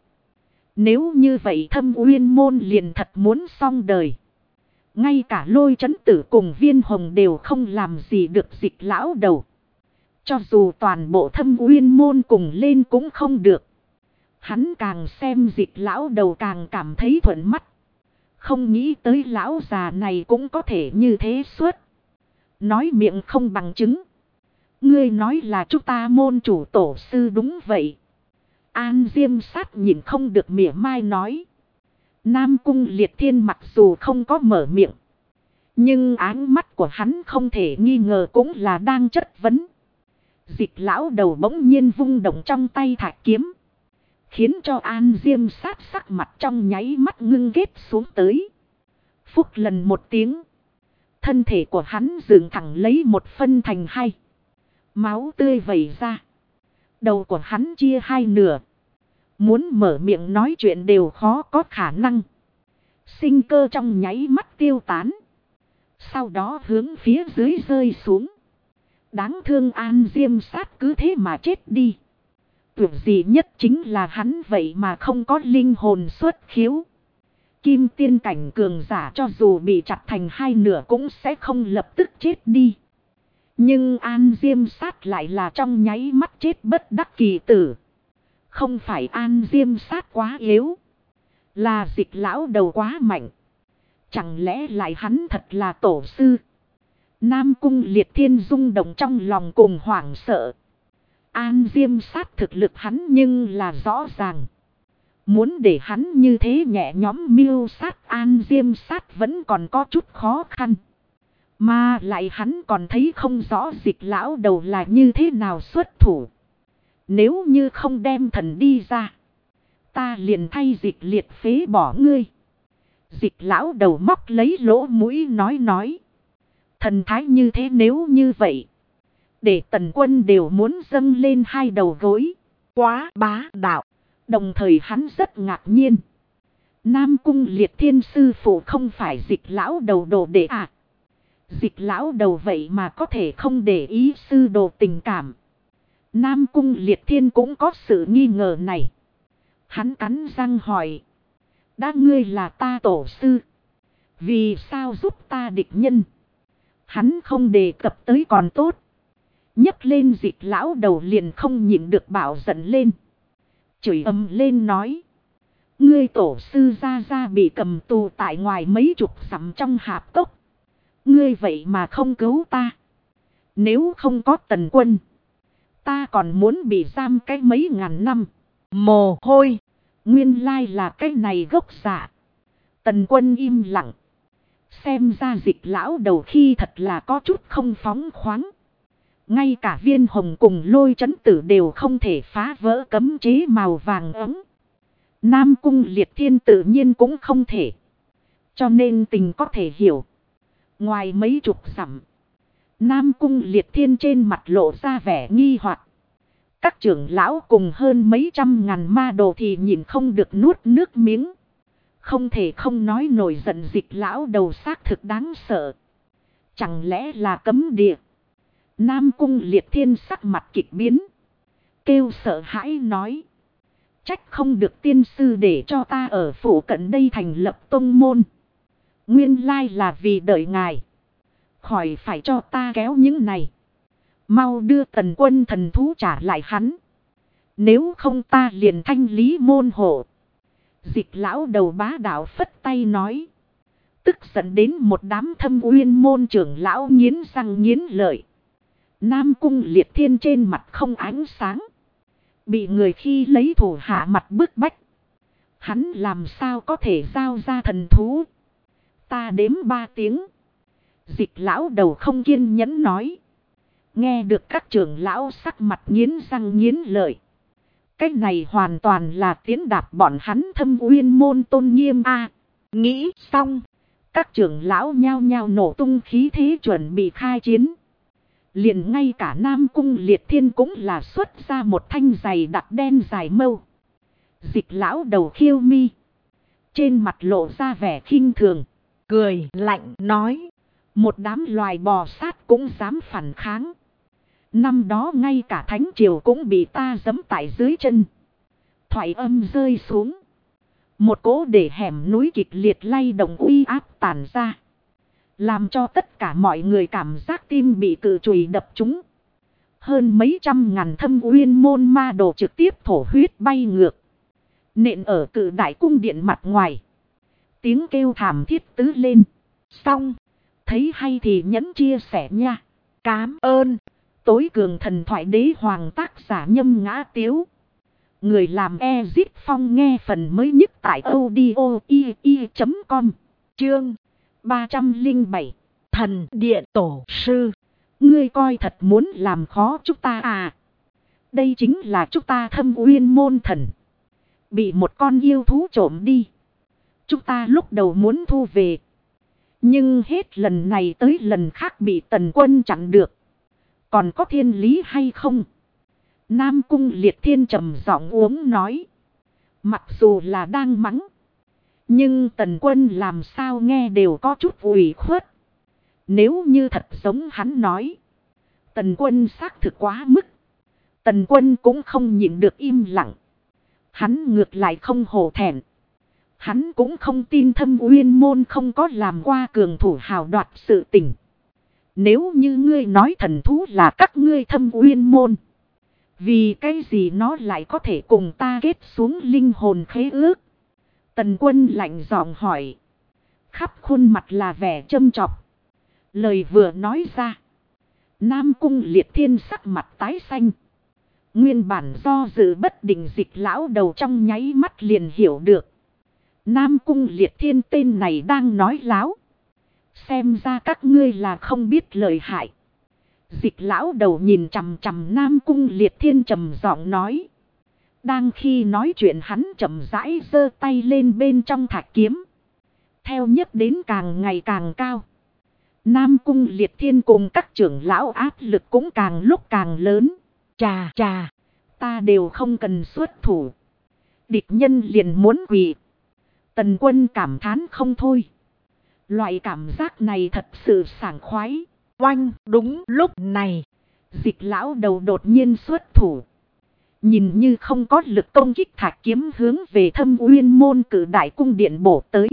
Nếu như vậy Thâm Uyên môn liền thật muốn xong đời. Ngay cả Lôi Chấn Tử cùng Viên Hồng đều không làm gì được dịch lão đầu. Cho dù toàn bộ Thâm Uyên môn cùng lên cũng không được. Hắn càng xem dịch lão đầu càng cảm thấy thuận mắt. Không nghĩ tới lão già này cũng có thể như thế suốt. Nói miệng không bằng chứng. Ngươi nói là chúng ta môn chủ tổ sư đúng vậy. An Diêm Sát nhìn không được mỉa mai nói. Nam Cung Liệt Thiên mặc dù không có mở miệng, nhưng áng mắt của hắn không thể nghi ngờ cũng là đang chất vấn. Dịch lão đầu bỗng nhiên vung động trong tay thạch kiếm, khiến cho An Diêm Sát sắc mặt trong nháy mắt ngưng ghét xuống tới. Phúc lần một tiếng, thân thể của hắn dựng thẳng lấy một phân thành hai. Máu tươi vẩy ra. Đầu của hắn chia hai nửa. Muốn mở miệng nói chuyện đều khó có khả năng. Sinh cơ trong nháy mắt tiêu tán. Sau đó hướng phía dưới rơi xuống. Đáng thương An Diêm Sát cứ thế mà chết đi. Tuyệt gì nhất chính là hắn vậy mà không có linh hồn xuất khiếu. Kim tiên cảnh cường giả cho dù bị chặt thành hai nửa cũng sẽ không lập tức chết đi. Nhưng An Diêm Sát lại là trong nháy mắt chết bất đắc kỳ tử. Không phải An Diêm Sát quá yếu, là dịch lão đầu quá mạnh. Chẳng lẽ lại hắn thật là tổ sư? Nam Cung Liệt Thiên rung động trong lòng cùng hoảng sợ. An Diêm Sát thực lực hắn nhưng là rõ ràng. Muốn để hắn như thế nhẹ nhõm mưu sát An Diêm Sát vẫn còn có chút khó khăn. Mà lại hắn còn thấy không rõ dịch lão đầu là như thế nào xuất thủ. Nếu như không đem thần đi ra, ta liền thay dịch liệt phế bỏ ngươi. Dịch lão đầu móc lấy lỗ mũi nói. Thần thái như thế nếu như vậy, để Tần Quân đều muốn dâng lên hai đầu gối. Quá bá đạo. Đồng thời hắn rất ngạc nhiên. Nam Cung Liệt Thiên sư phụ không phải dịch lão đầu đồ đệ à? Dịch lão đầu vậy mà có thể không để ý sư đồ tình cảm. Nam Cung Liệt Thiên cũng có sự nghi ngờ này. Hắn cắn răng hỏi. Đã ngươi là ta tổ sư, vì sao giúp ta địch nhân? Hắn không đề cập tới còn tốt. Nhấc lên dịch lão đầu liền không nhịn được bảo giận lên. Chửi ầm lên nói. Ngươi tổ sư ra bị cầm tù tại ngoài mấy chục dặm trong hạp cốc. Ngươi vậy mà không cứu ta. Nếu không có Tần Quân, ta còn muốn bị giam cái mấy ngàn năm. mồ hôi. Nguyên lai là cái này gốc dạ. Tần Quân im lặng. Xem ra Dịch lão đầu khi thật là có chút không phóng khoáng. Ngay cả Viên Hồng cùng Lôi Chấn Tử đều không thể phá vỡ cấm chế màu vàng ấm. Nam Cung Liệt Thiên tự nhiên cũng không thể. Cho nên tình có thể hiểu. Ngoài mấy chục dặm, Nam Cung Liệt Thiên trên mặt lộ ra vẻ nghi hoặc. Các trưởng lão cùng hơn mấy trăm ngàn ma đồ thì nhìn không được nuốt nước miếng. Không thể không nói nổi giận Dịch lão đầu xác thực đáng sợ. Chẳng lẽ là cấm địa? Nam Cung Liệt Thiên sắc mặt kịch biến. Kêu sợ hãi nói. Trách không được tiên sư để cho ta ở phủ cận đây thành lập tông môn. Nguyên lai là vì đợi ngài. Khỏi phải cho ta kéo những này. Mau đưa Tần Quân thần thú trả lại hắn. Nếu không ta liền thanh lý môn hộ. Dịch lão đầu bá đạo phất tay nói. Tức giận đến một đám Thâm Uyên môn trưởng lão nghiến răng nghiến lợi. Nam Cung Liệt Thiên trên mặt không ánh sáng. Bị người khi lấy thủ hạ mặt bức bách. Hắn làm sao có thể giao ra thần thú. Ta đếm 3 tiếng. Dịch lão đầu không kiên nhẫn nói. Nghe được các trưởng lão sắc mặt nghiến răng nghiến lợi. Cái này hoàn toàn là tiến đạp bọn hắn Thâm Uyên môn tôn nghiêm a. Nghĩ xong. Các trưởng lão nhao nhao nổ tung khí thế chuẩn bị khai chiến. Liền ngay cả Nam Cung Liệt Thiên cũng là xuất ra một thanh giày đặc đen dài mâu. Dịch lão đầu khiêu mi. Trên mặt lộ ra vẻ khinh thường. Cười lạnh nói. Một đám loài bò sát cũng dám phản kháng. Năm đó ngay cả thánh triều cũng bị ta giẫm tại dưới chân. Thoại âm rơi xuống. Một cỗ để hẻm núi kịch liệt lay động uy áp tản ra. Làm cho tất cả mọi người cảm giác tim bị cự chùy đập trúng. Hơn mấy trăm ngàn Thâm Uyên môn ma đồ trực tiếp thổ huyết bay ngược. Nện ở cự đại cung điện mặt ngoài. Tiếng kêu thảm thiết tứ lên. Xong. Thấy hay thì nhấn chia sẻ nha. Cám ơn. Tối cường thần thoại đế hoàng tác giả Nhâm Ngã Tiếu. Người làm Ezip Phong nghe phần mới nhất tại audio.com. Chương 307. Thần Điện Tổ Sư. Ngươi coi thật muốn làm khó chúng ta à. Đây chính là chúng ta Thâm Uyên môn thần. Bị một con yêu thú trộm đi. Chúng ta lúc đầu muốn thu về. Nhưng hết lần này tới lần khác bị Tần Quân chặn được. Còn có thiên lý hay không? Nam Cung Liệt Thiên trầm giọng uống nói. Mặc dù là đang mắng. Nhưng Tần Quân làm sao nghe đều có chút ủy khuất. Nếu như thật giống hắn nói. Tần Quân xác thực quá mức. Tần Quân cũng không nhịn được im lặng. Hắn ngược lại không hổ thẹn. Hắn cũng không tin Thâm Uyên môn không có làm qua cường thủ hào đoạt sự tình. Nếu như ngươi nói thần thú là các ngươi Thâm Uyên môn. Vì cái gì nó lại có thể cùng ta kết xuống linh hồn khế ước? Tần Quân lạnh giọng hỏi. Khắp khuôn mặt là vẻ châm chọc. Lời vừa nói ra. Nam Cung Liệt Thiên sắc mặt tái xanh. Nguyên bản do dự bất định Dịch lão đầu trong nháy mắt liền hiểu được. Nam Cung Liệt Thiên tên này đang nói láo. Xem ra các ngươi là không biết lời hại. Dịch lão đầu nhìn chằm chằm Nam Cung Liệt Thiên trầm giọng nói. Đang khi nói chuyện hắn chậm rãi giơ tay lên bên trong thạch kiếm. Theo nhấp đến càng ngày càng cao. Nam Cung Liệt Thiên cùng các trưởng lão áp lực cũng càng lúc càng lớn. Chà chà. Ta đều không cần xuất thủ. Địch nhân liền muốn quỳ. Tần Quân cảm thán không thôi. Loại cảm giác này thật sự sảng khoái. Oanh, đúng lúc này. Dịch lão đầu đột nhiên xuất thủ. Nhìn như không có lực công kích thạch kiếm hướng về Thâm Uyên môn cử đại cung điện bổ tới.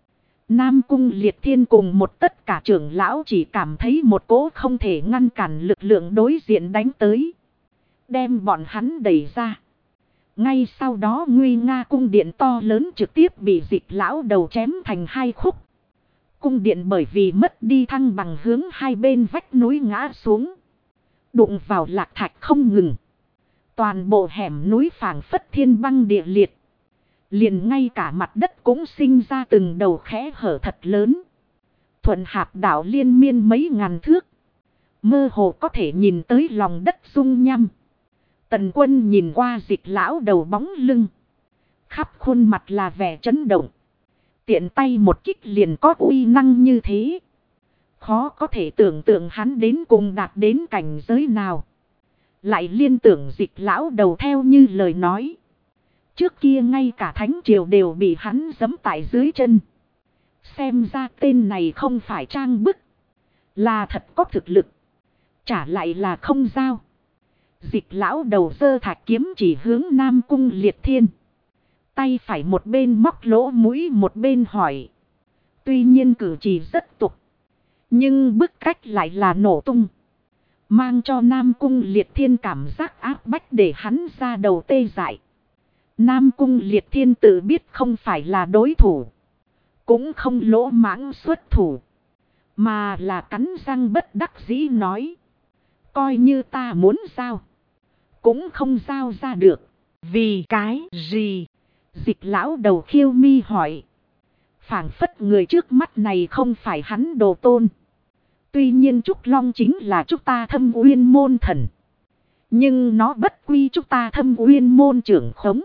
Nam Cung Liệt Thiên cùng một tất cả trưởng lão chỉ cảm thấy một cỗ không thể ngăn cản lực lượng đối diện đánh tới. Đem bọn hắn đẩy ra. Ngay sau đó nguy nga cung điện to lớn trực tiếp bị Dịch lão đầu chém thành hai khúc. Cung điện bởi vì mất đi thăng bằng hướng hai bên vách núi ngã xuống. Đụng vào lạc thạch không ngừng. Toàn bộ hẻm núi phảng phất thiên băng địa liệt. Liền ngay cả mặt đất cũng sinh ra từng đầu khẽ hở thật lớn. Thuận hạp đảo liên miên mấy ngàn thước. Mơ hồ có thể nhìn tới lòng đất rung nhăm. Tần Quân nhìn qua Dịch lão đầu bóng lưng. Khắp khuôn mặt là vẻ chấn động. Tiện tay một kích liền có uy năng như thế. Khó có thể tưởng tượng hắn đến cùng đạt đến cảnh giới nào. Lại liên tưởng Dịch lão đầu theo như lời nói. Trước kia ngay cả thánh triều đều bị hắn giẫm tại dưới chân. Xem ra tên này không phải trang bức. Là thật có thực lực. Trả lại là không giao. Dịch lão đầu giơ thạch kiếm chỉ hướng Nam Cung Liệt Thiên. Tay phải một bên móc lỗ mũi một bên hỏi. Tuy nhiên cử chỉ rất tục. Nhưng bức cách lại là nổ tung. Mang cho Nam Cung Liệt Thiên cảm giác áp bách để hắn ra đầu tê dại. Nam Cung Liệt Thiên tự biết không phải là đối thủ. Cũng không lỗ mãng xuất thủ. Mà là cắn răng bất đắc dĩ nói. Coi như ta muốn giao. Cũng không giao ra được. Vì cái gì? Dịch lão đầu khiêu mi hỏi. Phảng phất người trước mắt này không phải hắn đồ tôn. Tuy nhiên Trúc Long chính là chúng ta Thâm Uyên môn thần. Nhưng nó bất quy chúng ta Thâm Uyên môn trưởng khống.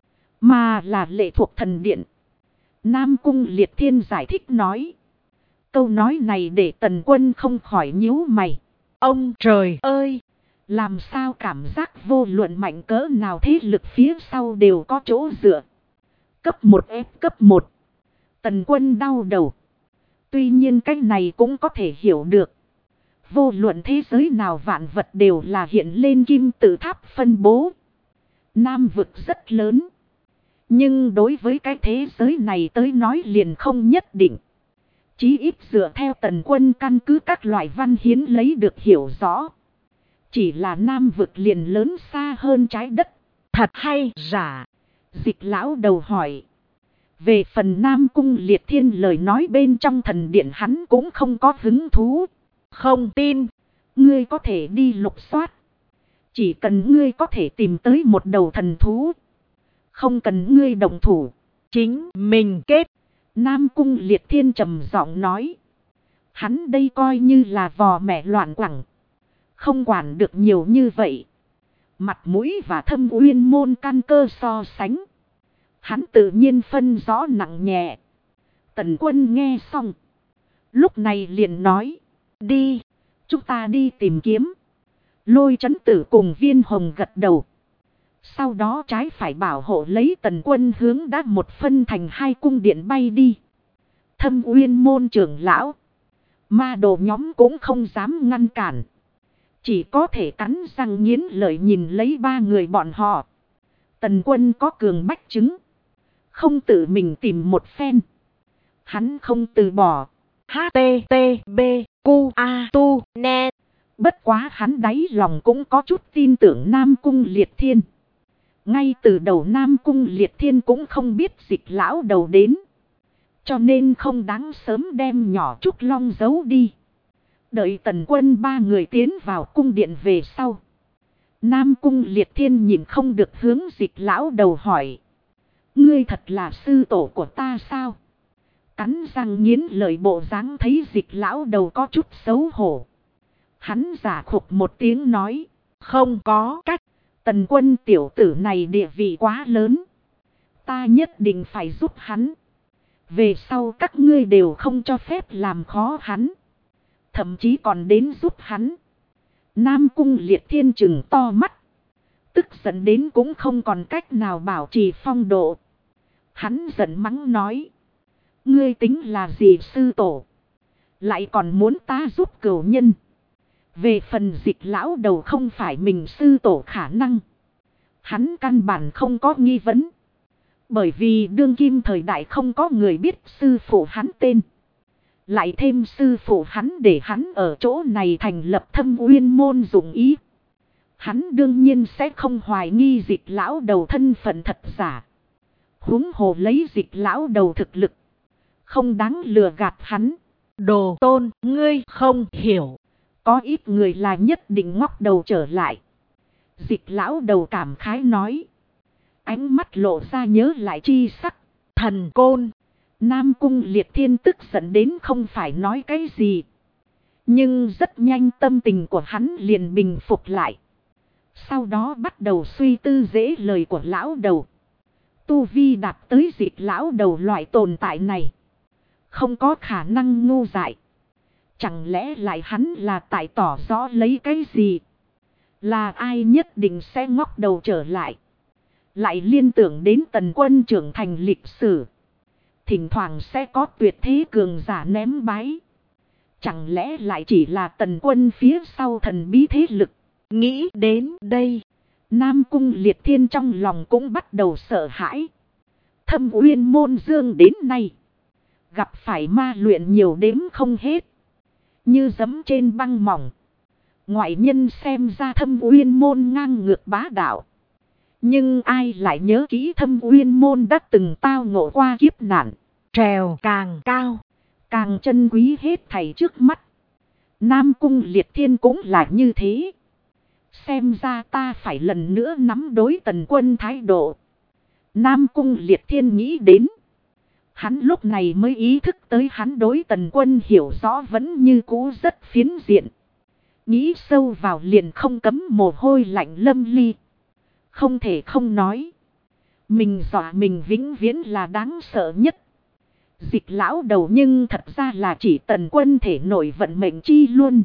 Mà là lệ thuộc thần điện. Nam Cung Liệt Thiên giải thích nói. Câu nói này để Tần Quân không khỏi nhíu mày. Ông trời ơi! Làm sao cảm giác vô luận mạnh cỡ nào thế lực phía sau đều có chỗ dựa. Cấp 1 ép cấp 1. Tần Quân đau đầu. Tuy nhiên cái này cũng có thể hiểu được. Vô luận thế giới nào vạn vật đều là hiện lên kim tự tháp phân bố. Nam vực rất lớn. Nhưng đối với cái thế giới này tới nói liền không nhất định. Chí ít dựa theo Tần Quân căn cứ các loại văn hiến lấy được hiểu rõ. Chỉ là Nam vực liền lớn xa hơn trái đất. Thật hay giả? Dịch lão đầu hỏi. Về phần Nam Cung Liệt Thiên lời nói bên trong thần điện hắn cũng không có hứng thú. Không tin. Ngươi có thể đi lục soát. Chỉ cần ngươi có thể tìm tới một đầu thần thú. Không cần ngươi động thủ. Chính mình kết. Nam Cung Liệt Thiên trầm giọng nói. Hắn đây coi như là vò mẹ loạn quẳng. Không quản được nhiều như vậy. Mặt mũi và Thâm Uyên môn căn cơ so sánh. Hắn tự nhiên phân rõ nặng nhẹ. Tần Quân nghe xong. Lúc này liền nói. Đi. Chúng ta đi tìm kiếm. Lôi Chấn Tử cùng Viên Hồng gật đầu. Sau đó trái phải bảo hộ lấy Tần Quân hướng đã một phân thành hai cung điện bay đi. Thâm Uyên môn trưởng lão. Ma đồ nhóm cũng không dám ngăn cản. Chỉ có thể cắn răng nghiến lợi nhìn lấy ba người bọn họ. Tần Quân có cường bách chứng. Không tự mình tìm một phen. Hắn không từ bỏ. HTTB QA tu net. Bất quá hắn đáy lòng cũng có chút tin tưởng Nam Cung Liệt Thiên. Ngay từ đầu Nam Cung Liệt Thiên cũng không biết Dịch lão đầu đến. Cho nên không đáng sớm đem nhỏ Trúc Long giấu đi. Đợi Tần Quân ba người tiến vào cung điện về sau. Nam Cung Liệt Thiên nhìn không được hướng Dịch lão đầu hỏi. Ngươi thật là sư tổ của ta sao? Cắn răng nghiến lợi bộ dáng thấy Dịch lão đầu có chút xấu hổ. Hắn giả khục một tiếng nói. Không có cách. Tần Quân tiểu tử này địa vị quá lớn. Ta nhất định phải giúp hắn. Về sau các ngươi đều không cho phép làm khó hắn. Thậm chí còn đến giúp hắn. Nam Cung Liệt Thiên trừng to mắt. Tức giận đến cũng không còn cách nào bảo trì phong độ. Hắn giận mắng nói. Ngươi tính là gì sư tổ? Lại còn muốn ta giúp cửu nhân. Về phần Dịch lão đầu không phải mình sư tổ khả năng. Hắn căn bản không có nghi vấn. Bởi vì đương kim thời đại không có người biết sư phụ hắn tên. Lại thêm sư phụ hắn để hắn ở chỗ này thành lập Thâm Uyên môn dụng ý. Hắn đương nhiên sẽ không hoài nghi Dịch lão đầu thân phận thật giả. Huống hồ lấy Dịch lão đầu thực lực. Không đáng lừa gạt hắn. Đồ tôn, ngươi không hiểu. Có ít người là nhất định ngóc đầu trở lại. Dịch lão đầu cảm khái nói. Ánh mắt lộ ra nhớ lại chi sắc. Thần côn. Nam Cung Liệt Thiên tức giận đến không phải nói cái gì. Nhưng rất nhanh tâm tình của hắn liền bình phục lại. Sau đó bắt đầu suy tư dễ lời của lão đầu. Tu vi đạt tới dịch lão đầu loại tồn tại này. Không có khả năng ngu dại. Chẳng lẽ lại hắn là tại tỏ rõ lấy cái gì? Là ai nhất định sẽ ngóc đầu trở lại. Lại liên tưởng đến Tần Quân trưởng thành lịch sử. Thỉnh thoảng sẽ có tuyệt thế cường giả ném bái. Chẳng lẽ lại chỉ là Tần Quân phía sau thần bí thế lực? Nghĩ đến đây, Nam Cung Liệt Thiên trong lòng cũng bắt đầu sợ hãi. Thâm Uyên Môn Dương đến nay, gặp phải ma luyện nhiều đếm không hết. Như giẫm trên băng mỏng. Ngoại nhân xem ra Thâm Uyên Môn ngang ngược bá đạo. Nhưng ai lại nhớ kỹ Thâm Uyên Môn đã từng tao ngộ qua kiếp nạn. trèo càng cao, Càng chân quý hết thảy trước mắt. Nam Cung Liệt Thiên cũng là như thế. Xem ra ta phải lần nữa nắm đối Tần Quân thái độ. Nam Cung Liệt Thiên nghĩ đến. Hắn lúc này mới ý thức tới hắn đối Tần Quân hiểu rõ vẫn như cũ rất phiến diện. Nghĩ sâu vào liền không cấm mồ hôi lạnh lâm ly. Không thể không nói. Mình dọa mình vĩnh viễn là đáng sợ nhất. Dịch lão đầu nhưng thật ra là chỉ Tần Quân thể nổi vận mệnh chi luôn.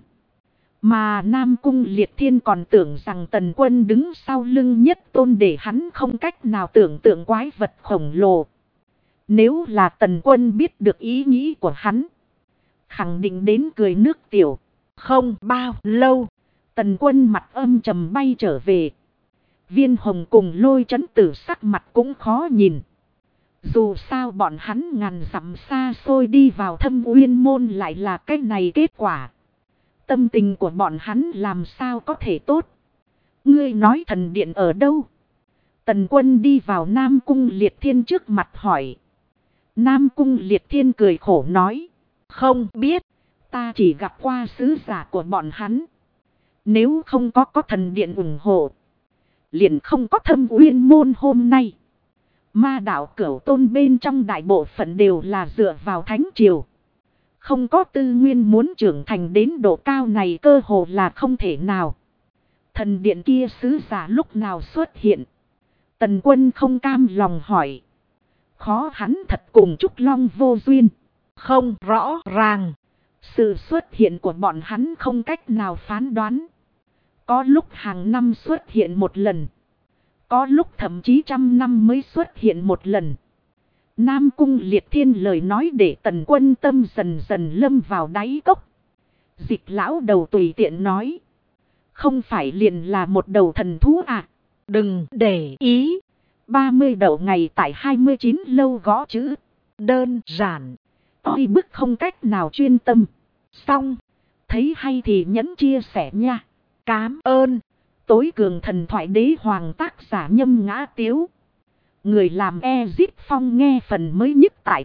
Mà Nam Cung Liệt Thiên còn tưởng rằng Tần Quân đứng sau lưng nhất tôn để hắn không cách nào tưởng tượng quái vật khổng lồ. Nếu là Tần Quân biết được ý nghĩ của hắn, khẳng định đến cười nước tiểu. Không bao lâu, Tần Quân mặt âm trầm bay trở về. Viên Hồng cùng Lôi Chấn Tử sắc mặt cũng khó nhìn. Dù sao bọn hắn ngàn dặm xa xôi đi vào Thâm Uyên Môn lại là cái này kết quả. Tâm tình của bọn hắn làm sao có thể tốt. Ngươi nói thần điện ở đâu? Tần Quân đi vào Nam Cung Liệt Thiên trước mặt hỏi. Nam Cung Liệt Thiên cười khổ nói. không biết, Ta chỉ gặp qua sứ giả của bọn hắn. Nếu không có thần điện ủng hộ, liền không có Thâm Uyên Môn hôm nay. Ma đạo Cửu Tôn bên trong đại bộ phận đều là dựa vào thánh triều. Không có tư nguyên muốn trưởng thành đến độ cao này cơ hồ là không thể nào. Thần điện kia sứ giả lúc nào xuất hiện? Tần Quân không cam lòng hỏi. Khó hắn thật cùng Trúc Long vô duyên. không rõ ràng. Sự xuất hiện của bọn hắn không cách nào phán đoán. Có lúc hàng năm xuất hiện một lần. Có lúc thậm chí trăm năm mới xuất hiện một lần. Nam Cung Liệt Thiên lời nói để Tần Quân tâm dần dần lâm vào đáy cốc. Dịch lão đầu tùy tiện nói. Không phải liền là một đầu thần thú à? Đừng để ý. 30 đầu ngày tại 29 lâu gõ chữ. Đơn giản. Ôi bức không cách nào chuyên tâm. Xong. Thấy hay thì nhấn chia sẻ nha. Cám ơn. Tối cường thần thoại đế hoàng tác giả Nhâm Ngã Tiếu. Người làm Ezit Phong nghe phần mới nhất tại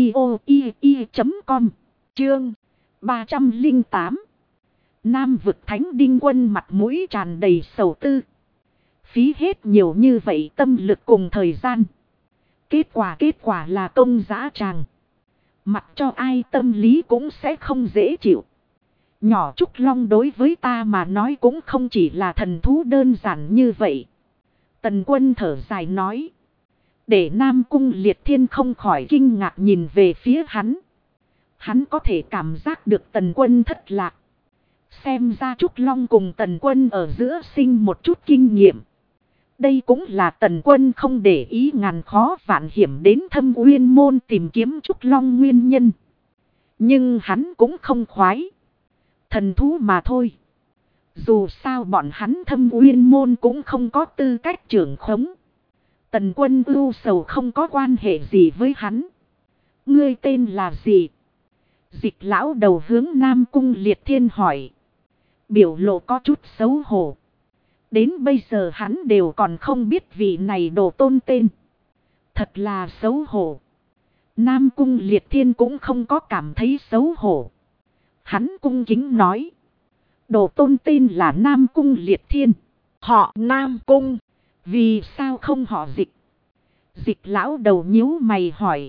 audio.com. Chương 308. Nam vực Thánh Đinh Quân mặt mũi tràn đầy sầu tư. Phí hết nhiều như vậy tâm lực cùng thời gian. Kết quả là công dã tràng. Mặc cho ai tâm lý cũng sẽ không dễ chịu. Nhỏ Trúc Long đối với ta mà nói cũng không chỉ là thần thú đơn giản như vậy. Tần Quân thở dài nói. Để Nam Cung Liệt Thiên không khỏi kinh ngạc nhìn về phía hắn. Hắn có thể cảm giác được Tần Quân thất lạc. Xem ra Trúc Long cùng Tần Quân ở giữa sinh một chút kinh nghiệm. Đây cũng là Tần Quân không để ý ngàn khó vạn hiểm đến Thâm Uyên Môn tìm kiếm Trúc Long nguyên nhân. Nhưng hắn cũng không khoái. Thần thú mà thôi. Dù sao bọn hắn Thâm Uyên Môn cũng không có tư cách trưởng khống. Tần Quân ưu sầu không có quan hệ gì với hắn. Ngươi tên là gì? Dịch lão đầu hướng Nam Cung Liệt Thiên hỏi. Biểu lộ có chút xấu hổ. Đến bây giờ hắn đều còn không biết vị này đồ tôn tên. Thật là xấu hổ. Nam Cung Liệt Thiên cũng không có cảm thấy xấu hổ. Hắn cung kính nói. Đồ tôn tên là Nam Cung Liệt Thiên. Họ Nam Cung. Vì sao không họ Dịch? Dịch lão đầu nhíu mày hỏi.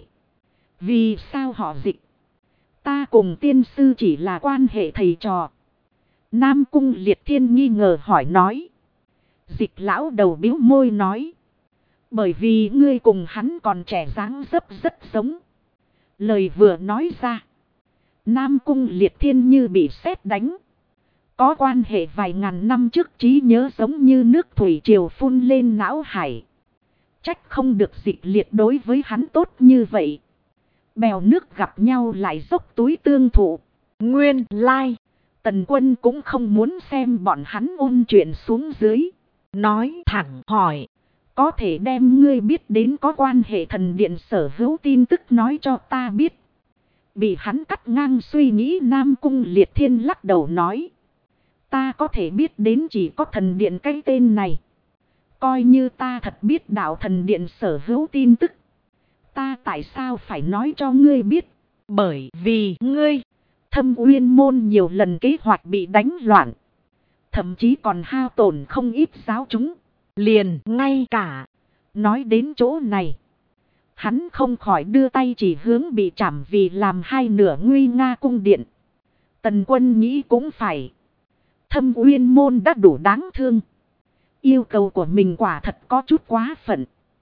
Vì sao họ Dịch? Ta cùng tiên sư chỉ là quan hệ thầy trò. Nam Cung Liệt Thiên nghi ngờ hỏi nói. Dịch lão đầu bĩu môi nói. Bởi vì ngươi cùng hắn còn trẻ dáng dấp rất giống. Lời vừa nói ra. Nam Cung Liệt Thiên như bị sét đánh. Có quan hệ vài ngàn năm trước trí nhớ giống như nước thủy triều phun lên não hải. Trách không được Dịch Liệt đối với hắn tốt như vậy. Bèo nước gặp nhau lại dốc túi tương thụ. Nguyên lai. Tần Quân cũng không muốn xem bọn hắn ôn chuyện xuống dưới. Nói thẳng hỏi. Có thể đem ngươi biết đến có quan hệ thần điện sở hữu tin tức nói cho ta biết. Bị hắn cắt ngang suy nghĩ Nam Cung Liệt Thiên lắc đầu nói. Ta có thể biết đến chỉ có thần điện cái tên này. Coi như ta thật biết đạo thần điện sở hữu tin tức. Ta tại sao phải nói cho ngươi biết? Bởi vì ngươi. Thâm Uyên môn nhiều lần kế hoạch bị đánh loạn. Thậm chí còn hao tổn không ít giáo chúng. Liền ngay cả. Nói đến chỗ này. Hắn không khỏi đưa tay chỉ hướng bị chảm vì làm hai nửa nguy nga cung điện. Tần Quân nghĩ cũng phải. Thâm Uyên môn đã đủ đáng thương. Yêu cầu của mình quả thật có chút quá phận.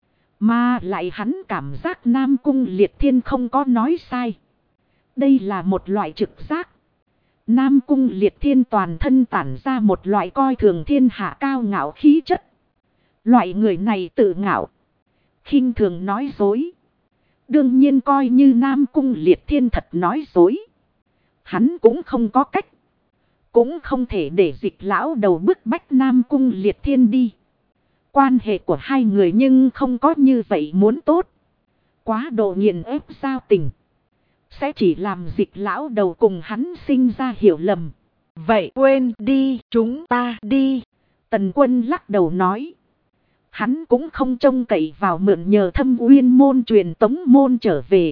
Mà lại hắn cảm giác Nam Cung Liệt Thiên không có nói sai. Đây là một loại trực giác. Nam Cung Liệt Thiên toàn thân tản ra một loại coi thường thiên hạ cao ngạo khí chất. Loại người này tự ngạo. Khinh thường nói dối. Đương nhiên coi như Nam Cung Liệt Thiên thật nói dối. Hắn cũng không có cách. Cũng không thể để Dịch lão đầu bức bách Nam Cung Liệt Thiên đi. Quan hệ của hai người nhưng không có như vậy muốn tốt. Quá độ nghiền ép giao tình. Sẽ chỉ làm Dịch lão đầu cùng hắn sinh ra hiểu lầm. Vậy quên đi, chúng ta đi. Tần Quân lắc đầu nói. Hắn cũng không trông cậy vào mượn nhờ Thâm Uyên môn truyền tống môn trở về.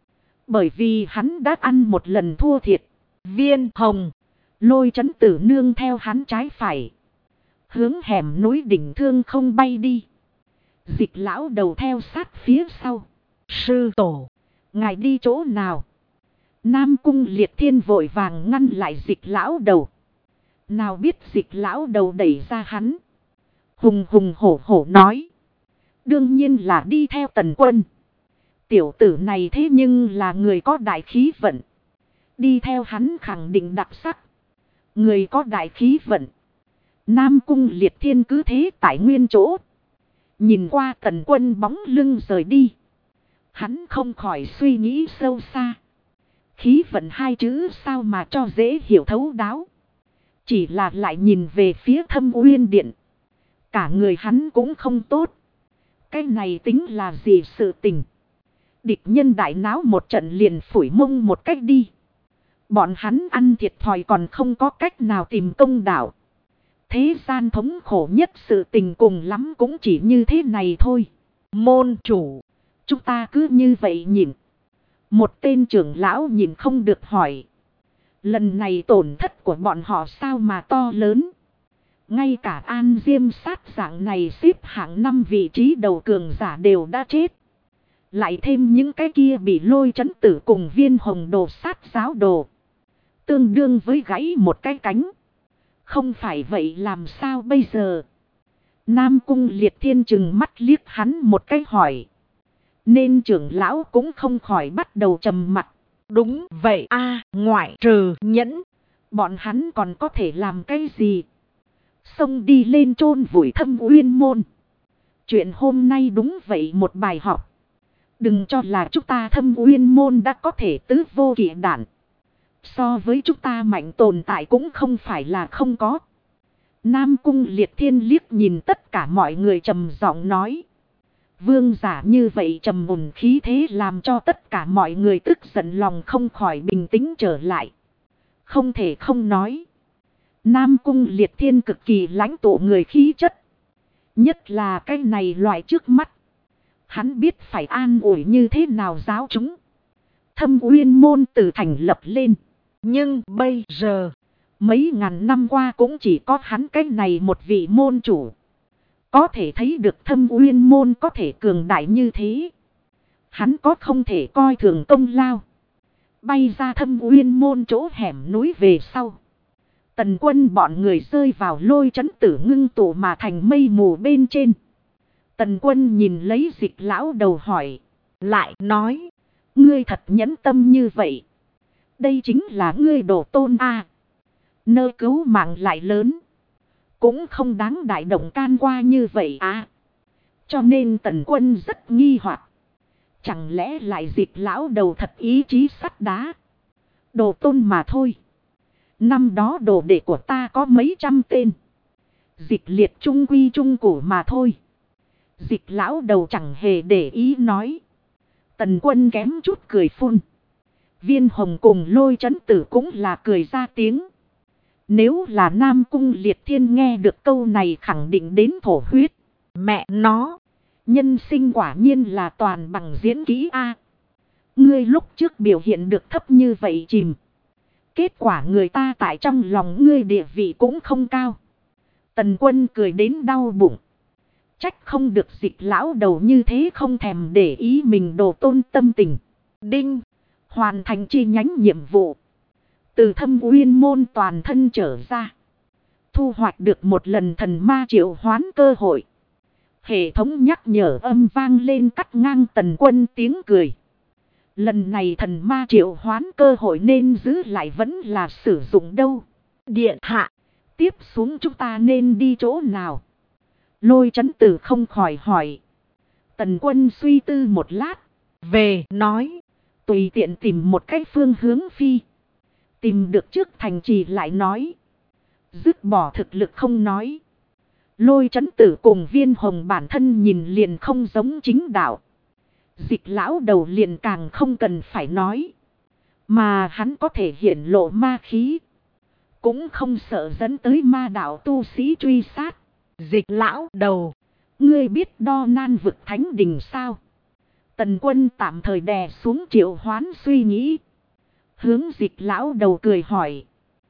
Bởi vì hắn đã ăn một lần thua thiệt. Viên Hồng. Lôi Trấn Tử nương theo hắn trái phải. Hướng hẻm núi đỉnh Thương Không bay đi. Dịch lão đầu theo sát phía sau. Sư tổ. Ngài đi chỗ nào? Nam Cung Liệt Thiên vội vàng ngăn lại Dịch lão đầu. Nào biết Dịch lão đầu đẩy ra hắn. Hùng hùng hổ hổ nói. Đương nhiên là đi theo Tần Quân. Tiểu tử này thế nhưng là người có đại khí vận. Đi theo hắn khẳng định đặc sắc. Người có đại khí vận. Nam Cung Liệt Thiên cứ thế tại nguyên chỗ. Nhìn qua Tần Quân bóng lưng rời đi. Hắn không khỏi suy nghĩ sâu xa. Khí vận hai chữ sao mà cho dễ hiểu thấu đáo. Chỉ là lại nhìn về phía Thâm Uyên Điện. Cả người hắn cũng không tốt. Cái này tính là gì sự tình. Địch nhân đại náo một trận liền phủi mông một cách đi. Bọn hắn ăn thiệt thòi còn không có cách nào tìm công đạo. Thế gian thống khổ nhất sự tình cùng lắm cũng chỉ như thế này thôi. Môn chủ. Chúng ta cứ như vậy nhìn. Một tên trưởng lão nhìn không được hỏi. Lần này tổn thất của bọn họ sao mà to lớn. Ngay cả An Diêm Sát dạng này xếp hạng 5 vị trí đầu cường giả đều đã chết. Lại thêm những cái kia bị Lôi Trấn Tử cùng Viên Hồng đồ sát giáo đồ. Tương đương với gãy một cái cánh. Không phải vậy làm sao bây giờ? Nam Cung Liệt Thiên chừng mắt liếc hắn một cái hỏi. Nên trưởng lão cũng không khỏi bắt đầu trầm mặt. Đúng vậy a, ngoại trừ nhẫn. Bọn hắn còn có thể làm cái gì? Xông đi lên chôn vùi Thâm Uyên môn. Chuyện hôm nay đúng vậy một bài học. Đừng cho là chúng ta Thâm Uyên môn đã có thể tứ vô kỵ đản. So với chúng ta mạnh tồn tại cũng không phải là không có. Nam Cung Liệt Thiên liếc nhìn tất cả mọi người trầm giọng nói. Vương giả như vậy trầm ổn khí thế làm cho tất cả mọi người tức giận lòng không khỏi bình tĩnh trở lại. Không thể không nói. Nam Cung Liệt Thiên cực kỳ lãnh tụ người khí chất. Nhất là cái này loại trước mắt. Hắn biết phải an ủi như thế nào giáo chúng. Thâm Uyên môn từ thành lập lên. Nhưng bây giờ, mấy ngàn năm qua cũng chỉ có hắn cái này một vị môn chủ. Có thể thấy được Thâm Uyên môn có thể cường đại như thế. Hắn có không thể coi thường công lao. Bay ra Thâm Uyên môn chỗ hẻm núi về sau. Tần Quân bọn người rơi vào Lôi Trấn Tử ngưng tụ mà thành mây mù bên trên. Tần Quân nhìn lấy Dịch lão đầu hỏi. Lại nói. Ngươi thật nhẫn tâm như vậy. Đây chính là ngươi đồ tôn a. Nơ cứu mạng lại lớn. Cũng không đáng đại động can qua như vậy à. Cho nên Tần Quân rất nghi hoặc. Chẳng lẽ lại Dịch lão đầu thật ý chí sắt đá. Đồ tôn mà thôi. Năm đó đồ đệ của ta có mấy trăm tên. Dịch liệt trung quy trung củ mà thôi. Dịch lão đầu chẳng hề để ý nói. Tần Quân kém chút cười phun. Viên Hồng cùng Lôi Trấn Tử cũng là cười ra tiếng. Nếu là Nam Cung Liệt Thiên nghe được câu này khẳng định đến thổ huyết. Mẹ nó. Nhân sinh quả nhiên là toàn bằng diễn kỹ a. Ngươi lúc trước biểu hiện được thấp như vậy chìm. Kết quả người ta tại trong lòng ngươi địa vị cũng không cao. Tần Quân cười đến đau bụng. Trách không được Dịch lão đầu như thế không thèm để ý mình đồ tôn tâm tình. Đinh. Hoàn thành chi nhánh nhiệm vụ. Từ Thâm Uyên môn toàn thân trở ra. Thu hoạch được một lần thần ma triệu hoán cơ hội. Hệ thống nhắc nhở âm vang lên cắt ngang Tần Quân tiếng cười. Lần này thần ma triệu hoán cơ hội nên giữ lại vẫn là sử dụng đâu. Điện hạ. Tiếp xuống chúng ta nên đi chỗ nào? Lôi Trấn Tử không khỏi hỏi. Tần Quân suy tư một lát. Về nói. Tùy tiện tìm một cái phương hướng phi. Tìm được trước thành trì lại nói. Dứt bỏ thực lực không nói. Lôi Trấn Tử cùng Viên Hồng bản thân nhìn liền không giống chính đạo. Dịch lão đầu liền càng không cần phải nói. Mà hắn có thể hiển lộ ma khí. Cũng không sợ dẫn tới ma đạo tu sĩ truy sát. Dịch lão đầu. Ngươi biết Đo Nan vực thánh đình sao? Tần Quân tạm thời đè xuống triệu hoán suy nghĩ. Hướng Dịch lão đầu cười hỏi.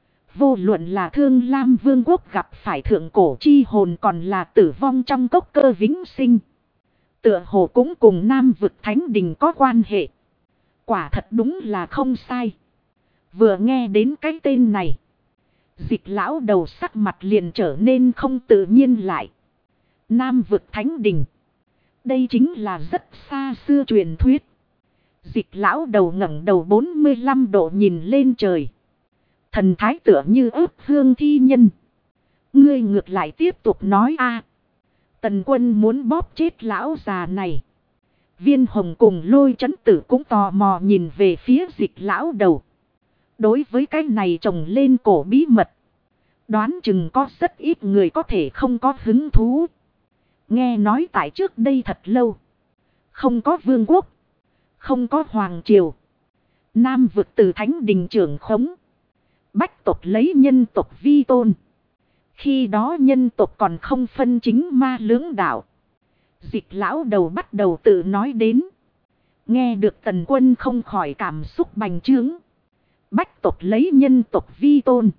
Vô luận là Thương Lam Vương quốc gặp phải thượng cổ chi hồn còn là tử vong trong cốc cơ vĩnh sinh. Tựa hồ cũng cùng Nam vực thánh đình có quan hệ. Quả thật đúng là không sai. Vừa nghe đến cái tên này. Dịch lão đầu sắc mặt liền trở nên không tự nhiên lại. Nam vực thánh đình. Đây chính là rất xa xưa truyền thuyết. Dịch lão đầu ngẩng đầu 45 độ nhìn lên trời. Thần thái tựa như ướp hương thi nhân. Ngươi ngược lại tiếp tục nói a. Tần Quân muốn bóp chết lão già này. Viên Hồng cùng Lôi Trấn Tử cũng tò mò nhìn về phía Dịch lão đầu. Đối với cái này trồng lên cổ bí mật. Đoán chừng có rất ít người có thể không có hứng thú. Nghe nói tại trước đây thật lâu. Không có vương quốc. Không có hoàng triều. Nam vực từ thánh đình trưởng khống. Bách tộc lấy nhân tộc vi tôn. Khi đó nhân tộc còn không phân chính ma lưỡng đạo. Dịch lão đầu bắt đầu tự nói đến. Nghe được Tần Quân không khỏi cảm xúc bành trướng. Bách tộc lấy nhân tộc vi tôn.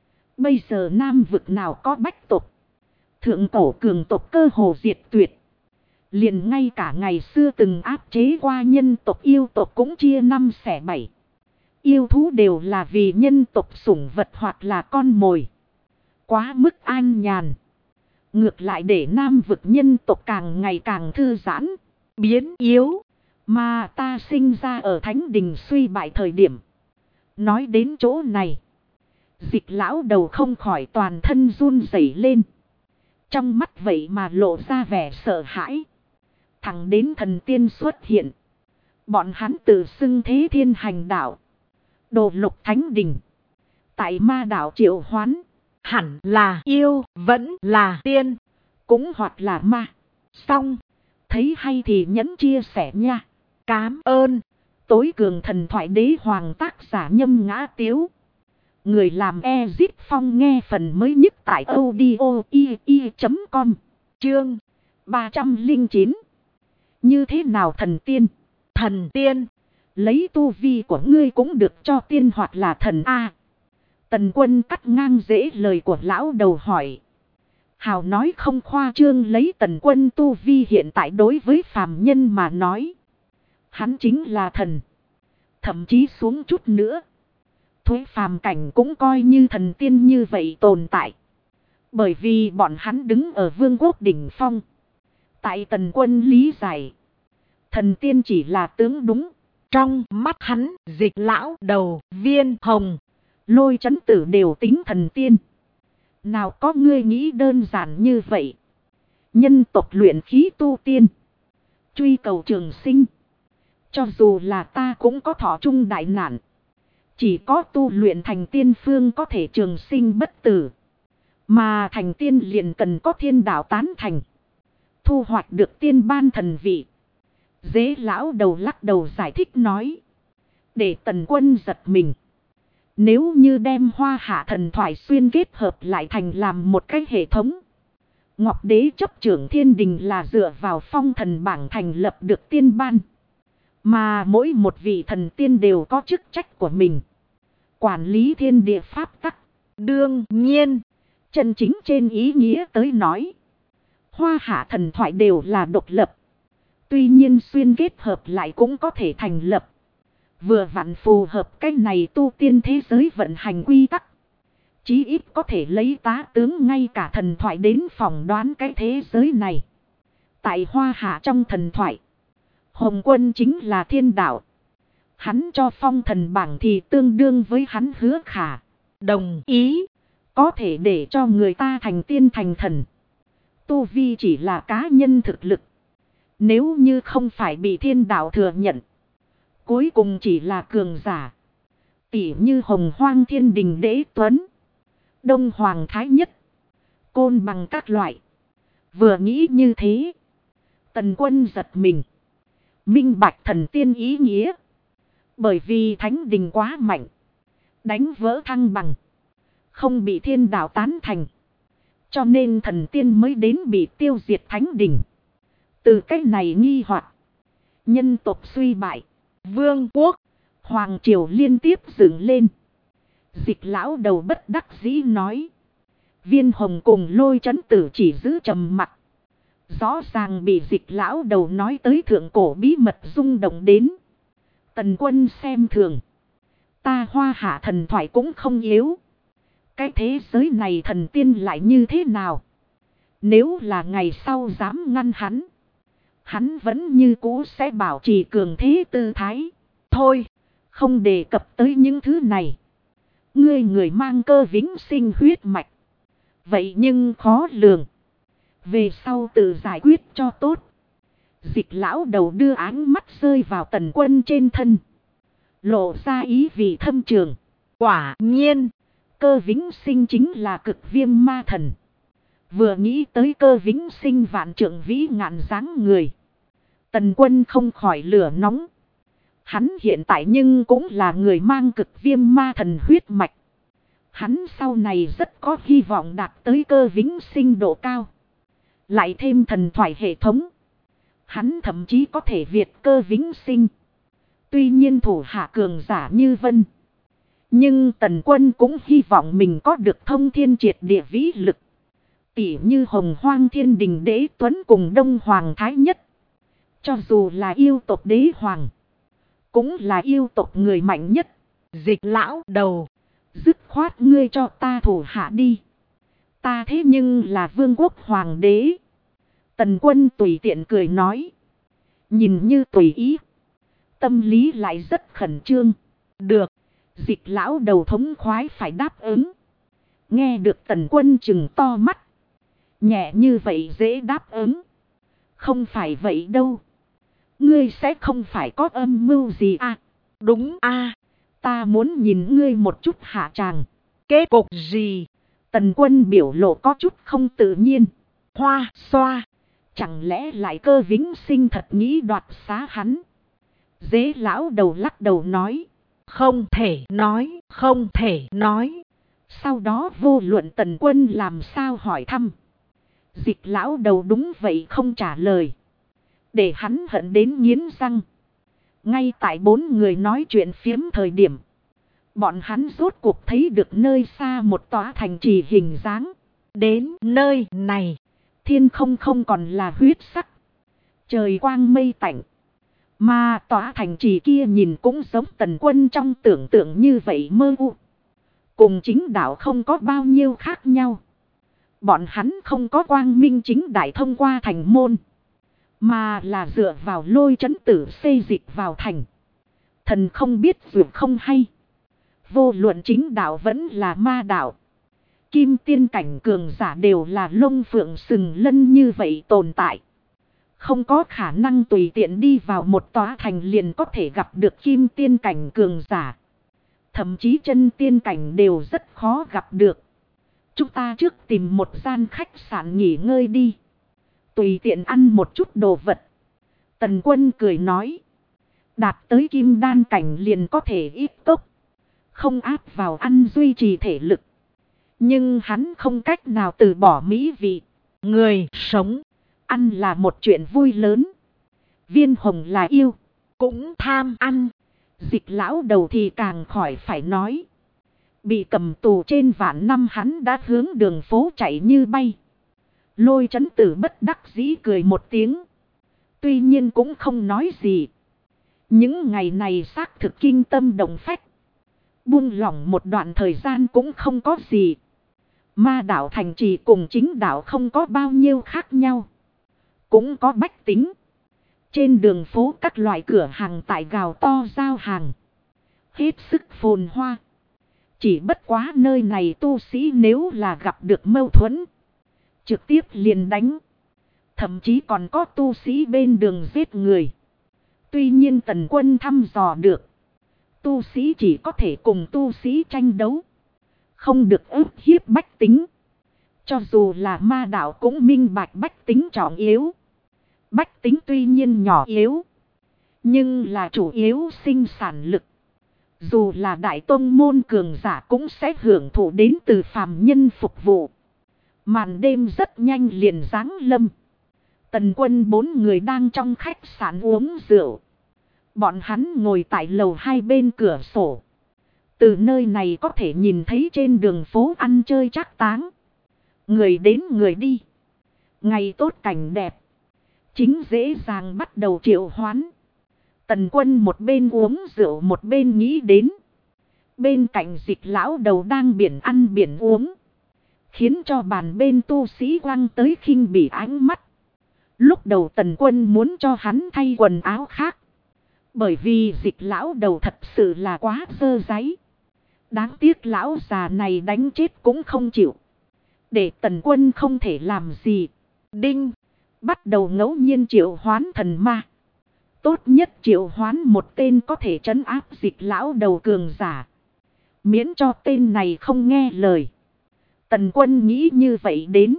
Bây giờ Nam vực nào có bách tộc. Thượng cổ cường tộc cơ hồ diệt tuyệt. Liền ngay cả ngày xưa từng áp chế qua nhân tộc yêu tộc cũng chia 5 xẻ 7. Yêu thú đều là vì nhân tộc sủng vật hoặc là con mồi. Quá mức an nhàn. Ngược lại để Nam vực nhân tộc càng ngày càng thư giãn, biến yếu. Mà ta sinh ra ở thánh đình suy bại thời điểm. Nói đến chỗ này. Dịch lão đầu không khỏi toàn thân run rẩy lên. Trong mắt vậy mà lộ ra vẻ sợ hãi. Thẳng đến thần tiên xuất hiện. Bọn hắn tự xưng thế thiên hành đạo. Đồ lục thánh đình. Tại ma đạo triệu hoán. Hẳn là yêu, vẫn là tiên. Cũng hoặc là ma. Xong. Thấy hay thì nhấn chia sẻ nha. Cám ơn. Tối cường thần thoại đế hoàng tác giả Nhâm Ngã Tiếu. Người làm Ezit Phong nghe phần mới nhất tại audio.com. Chương 309. Như thế nào thần tiên? Thần tiên. Lấy tu vi của ngươi cũng được cho tiên hoặc là thần A. Tần Quân cắt ngang dễ lời của lão đầu hỏi. Hào nói không khoa trương, lấy Tần Quân tu vi hiện tại đối với phàm nhân mà nói. Hắn chính là thần. Thậm chí xuống chút nữa. Thuế phàm cảnh cũng coi như thần tiên như vậy tồn tại. Bởi vì bọn hắn đứng ở vương quốc đỉnh phong. Tại Tần Quân lý giải. Thần tiên chỉ là tướng đúng. Trong mắt hắn, Dịch lão đầu, Viên Hồng, Lôi Chấn Tử đều tính thần tiên. Nào có ngươi nghĩ đơn giản như vậy. Nhân tộc luyện khí tu tiên. Truy cầu trường sinh. Cho dù là ta cũng có thọ chung đại nạn. Chỉ có tu luyện thành tiên phương có thể trường sinh bất tử. Mà thành tiên liền cần có thiên đạo tán thành. Thu hoạch được tiên ban thần vị. Dế lão đầu lắc đầu giải thích nói. Để Tần Quân giật mình. Nếu như đem Hoa Hạ thần thoại xuyên kết hợp lại thành làm một cái hệ thống. Ngọc Đế chấp trưởng thiên đình là dựa vào phong thần bảng thành lập được tiên ban. Mà mỗi một vị thần tiên đều có chức trách của mình. Quản lý thiên địa pháp tắc. đương nhiên, Chân chính trên ý nghĩa tới nói. Hoa Hạ thần thoại đều là độc lập. Tuy nhiên xuyên kết hợp lại cũng có thể thành lập. Vừa vặn phù hợp cái này tu tiên thế giới vận hành quy tắc. Chí ít có thể lấy tá tướng ngay cả thần thoại đến phỏng đoán cái thế giới này. Tại Hoa Hạ trong thần thoại. Hồng Quân chính là thiên đạo. Hắn cho phong thần bảng thì tương đương với hắn Hứa Khả. đồng ý, Có thể để cho người ta thành tiên thành thần. Tu vi chỉ là cá nhân thực lực. Nếu như không phải bị thiên đạo thừa nhận. Cuối cùng chỉ là cường giả. Tỉ như Hồng Hoang Thiên Đình Đế Tuấn. Đông Hoàng Thái Nhất. Côn Bằng các loại. Vừa nghĩ như thế. Tần Quân giật mình. Minh bạch thần tiên ý nghĩa. Bởi vì Thánh Đình quá mạnh. Đánh vỡ thăng bằng. Không bị thiên đạo tán thành. Cho nên thần tiên mới đến bị tiêu diệt Thánh Đình. Từ cách này nghi hoặc. Nhân tộc suy bại. Vương quốc, Hoàng triều liên tiếp dựng lên. Dịch lão đầu bất đắc dĩ nói. Viên Hồng cùng Lôi Chấn Tử chỉ giữ trầm mặc. Rõ ràng bị dịch lão đầu nói tới thượng cổ bí mật rung động đến. Tần Quân xem thường. Ta Hoa Hạ thần thoại cũng không yếu. Cái thế giới này thần tiên lại như thế nào? Nếu là ngày sau dám ngăn hắn. Hắn vẫn như cũ sẽ bảo trì cường thế tư thái. thôi, Không đề cập tới những thứ này. Ngươi người mang cơ vĩnh sinh huyết mạch. Vậy nhưng khó lường. Về sau tự giải quyết cho tốt. Dịch lão đầu đưa áng mắt rơi vào Tần Quân trên thân. Lộ ra ý vị thâm trường. quả nhiên, Cơ vĩnh sinh chính là cực viêm ma thần. Vừa nghĩ tới Cơ vĩnh sinh vạn trượng vĩ ngạn dáng người. Tần Quân không khỏi lửa nóng. Hắn hiện tại nhưng cũng là người mang cực viêm ma thần huyết mạch. Hắn sau này rất có hy vọng đạt tới Cơ vĩnh sinh độ cao. Lại thêm thần thoại hệ thống. Hắn thậm chí có thể việt Cơ vĩnh sinh. Tuy nhiên thủ hạ cường giả như vân. Nhưng Tần Quân cũng hy vọng mình có được thông thiên triệt địa vĩ lực. Tỉ như Hồng Hoang Thiên Đình Đế Tuấn cùng Đông Hoàng Thái Nhất. Cho dù là yêu tộc đế hoàng. Cũng là yêu tộc người mạnh nhất. Dịch lão đầu, Dứt khoát ngươi cho ta thủ hạ đi. Ta thế nhưng là vương quốc hoàng đế. Tần Quân tùy tiện cười nói. Nhìn như tùy ý. Tâm lý lại rất khẩn trương. được, Dịch lão đầu thống khoái phải đáp ứng. Nghe được Tần Quân chừng to mắt. Nhẹ như vậy dễ đáp ứng. Không phải vậy đâu. Ngươi sẽ không phải có âm mưu gì à? đúng a, Ta muốn nhìn ngươi một chút hạ tràng. kết cục gì? Tần Quân biểu lộ có chút không tự nhiên. Hoa xoa, Chẳng lẽ lại Cơ vĩnh sinh thật nghĩ đoạt xá hắn? Dế lão đầu lắc đầu nói. không thể nói, không thể nói. Sau đó vô luận Tần Quân làm sao hỏi thăm. Dịch lão đầu đúng vậy không trả lời. Để hắn hận đến nghiến răng. Ngay tại bốn người nói chuyện phiếm thời điểm. Bọn hắn rốt cuộc thấy được nơi xa một tòa thành trì hình dáng. Đến nơi này, thiên không còn là huyết sắc. Trời quang mây tạnh. Mà tòa thành trì kia nhìn cũng giống Tần Quân trong tưởng tượng như vậy mơ u. Cùng chính đạo không có bao nhiêu khác nhau. Bọn hắn không có quang minh chính đại thông qua thành môn. Mà là dựa vào Lôi Trấn Tử xây dịch vào thành. Thần không biết dù không hay. Vô luận chính đạo vẫn là ma đạo. Kim tiên cảnh cường giả đều là lông phượng sừng lân như vậy tồn tại. Không có khả năng tùy tiện đi vào một tòa thành liền có thể gặp được kim tiên cảnh cường giả. Thậm chí chân tiên cảnh đều rất khó gặp được. Chúng ta trước tìm một gian khách sạn nghỉ ngơi đi. Tùy tiện ăn một chút đồ vật. Tần Quân cười nói. Đạt tới kim đan cảnh liền có thể ít tốc. Không áp vào ăn duy trì thể lực. Nhưng hắn không cách nào từ bỏ mỹ vị. người sống, Ăn là một chuyện vui lớn. Viên Hồng là yêu. cũng tham ăn. Dịch lão đầu thì càng khỏi phải nói. Bị cầm tù trên vạn năm hắn đã hướng đường phố chạy như bay. Lôi Trấn Tử bất đắc dĩ cười một tiếng. Tuy nhiên cũng không nói gì. Những ngày này xác thực kinh tâm động phách. Buông lỏng một đoạn thời gian cũng không có gì. Ma đạo thành trì cùng chính đạo không có bao nhiêu khác nhau. Cũng có bách tính. Trên đường phố các loại cửa hàng tại gào to giao hàng. Hết sức phồn hoa. Chỉ bất quá nơi này tu sĩ nếu là gặp được mâu thuẫn. Trực tiếp liền đánh. Thậm chí còn có tu sĩ bên đường giết người. Tuy nhiên Tần Quân thăm dò được. Tu sĩ chỉ có thể cùng tu sĩ tranh đấu. Không được ức hiếp bách tính. Cho dù là ma đạo cũng minh bạch bách tính trọng yếu. Bách tính tuy nhiên nhỏ yếu. Nhưng là chủ yếu sinh sản lực. Dù là đại tông môn cường giả cũng sẽ hưởng thụ đến từ phàm nhân phục vụ. Màn đêm rất nhanh liền giáng lâm. Tần Quân 4 người đang trong khách sạn uống rượu. Bọn hắn ngồi tại lầu 2 bên cửa sổ. Từ nơi này có thể nhìn thấy trên đường phố ăn chơi trác táng. Người đến người đi. Ngày tốt cảnh đẹp. Chính dễ dàng bắt đầu triệu hoán. Tần Quân một bên uống rượu một bên nghĩ đến. Bên cạnh Dịch lão đầu đang biển ăn biển uống. Khiến cho bàn bên tu sĩ quăng tới khinh bỉ ánh mắt. Lúc đầu Tần Quân muốn cho hắn thay quần áo khác. Bởi vì Dịch lão đầu thật sự là quá dơ dáy. Đáng tiếc lão già này đánh chết cũng không chịu. Để Tần Quân không thể làm gì. Đinh. Bắt đầu ngẫu nhiên triệu hoán thần ma. Tốt nhất triệu hoán một tên có thể trấn áp Dịch lão đầu cường giả. Miễn cho tên này không nghe lời. Tần Quân nghĩ như vậy đến.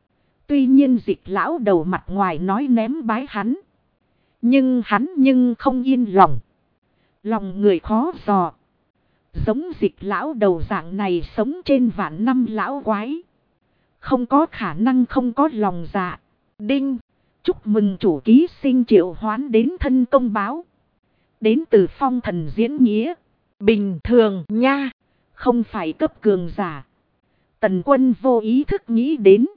Tuy nhiên Dịch lão đầu mặt ngoài nói ném bái hắn. Nhưng hắn không yên lòng. Lòng người khó dò. Giống Dịch lão đầu dạng này sống trên vạn năm lão quái. Không có khả năng không có lòng dạ. Đinh. Chúc mừng chủ ký sinh triệu hoán đến thân công báo. Đến từ Phong Thần diễn nghĩa. Bình thường nha. Không phải cấp cường giả. Tần Quân vô ý thức nghĩ đến.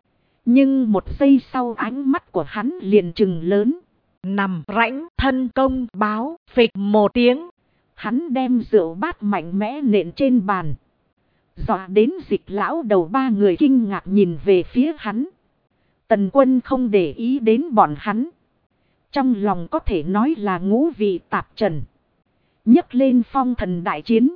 Nhưng một giây sau ánh mắt của hắn liền trừng lớn. Nằm rãnh thân công báo phịch một tiếng. Hắn đem rượu bát mạnh mẽ nện trên bàn. Dọa đến Dịch lão đầu 3 người kinh ngạc nhìn về phía hắn. Tần Quân không để ý đến bọn hắn. Trong lòng có thể nói là ngũ vị tạp trần. Nhấc lên phong thần đại chiến.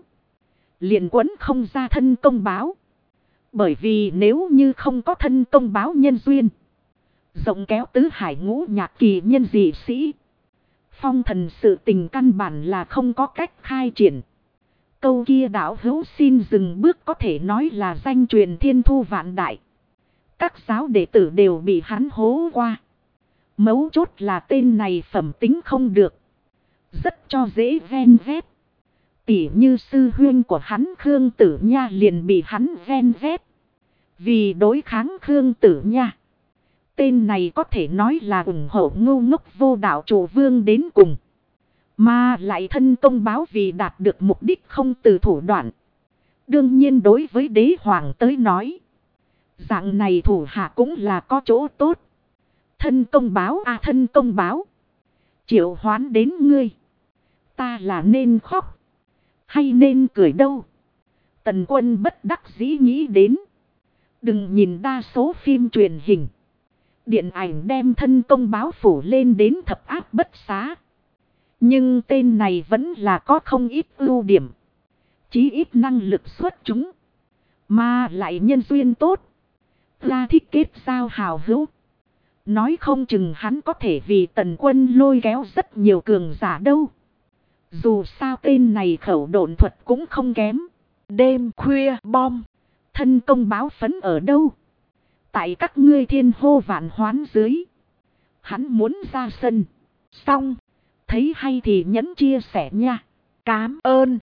Liền quấn không ra thân công báo. Bởi vì nếu như không có thân công báo nhân duyên. Rộng kéo tứ hải ngũ nhạc kỳ nhân dị sĩ. Phong thần sự tình căn bản là không có cách khai triển. Câu kia đạo hữu xin dừng bước có thể nói là danh truyền thiên thu vạn đại. Các giáo đệ tử đều bị hắn hố qua. Mấu chốt là tên này phẩm tính không được. Rất cho dễ ven vét. Tỉ như sư huyên của hắn Khương Tử Nha liền bị hắn ven vét. Vì đối kháng Khương Tử Nha. Tên này có thể nói là ủng hộ ngu ngốc vô đạo chủ vương đến cùng. Mà lại thân công báo vì đạt được mục đích không từ thủ đoạn. Đương nhiên đối với đế hoàng tới nói. Dạng này thủ hạ cũng là có chỗ tốt. Thân công báo à, thân công báo. Triệu hoán đến ngươi. Ta là nên khóc hay nên cười đâu? Tần Quân bất đắc dĩ nghĩ đến. Đừng nhìn đa số phim truyền hình, điện ảnh đem thân công báo phủ lên đến thập ác bất xá. Nhưng tên này vẫn là có không ít ưu điểm. Chí ít năng lực xuất chúng. Mà lại nhân duyên tốt. Ra thích kết giao hào hữu. Nói không chừng hắn có thể vì Tần Quân lôi kéo rất nhiều cường giả đâu. Dù sao tên này khẩu độn thuật cũng không kém. Đêm khuya bom. Thân công báo phấn ở đâu? Tại các ngươi thiên hô vạn hoán dưới. Hắn muốn ra sân. Xong. Thấy hay thì nhấn chia sẻ nha. Cám ơn.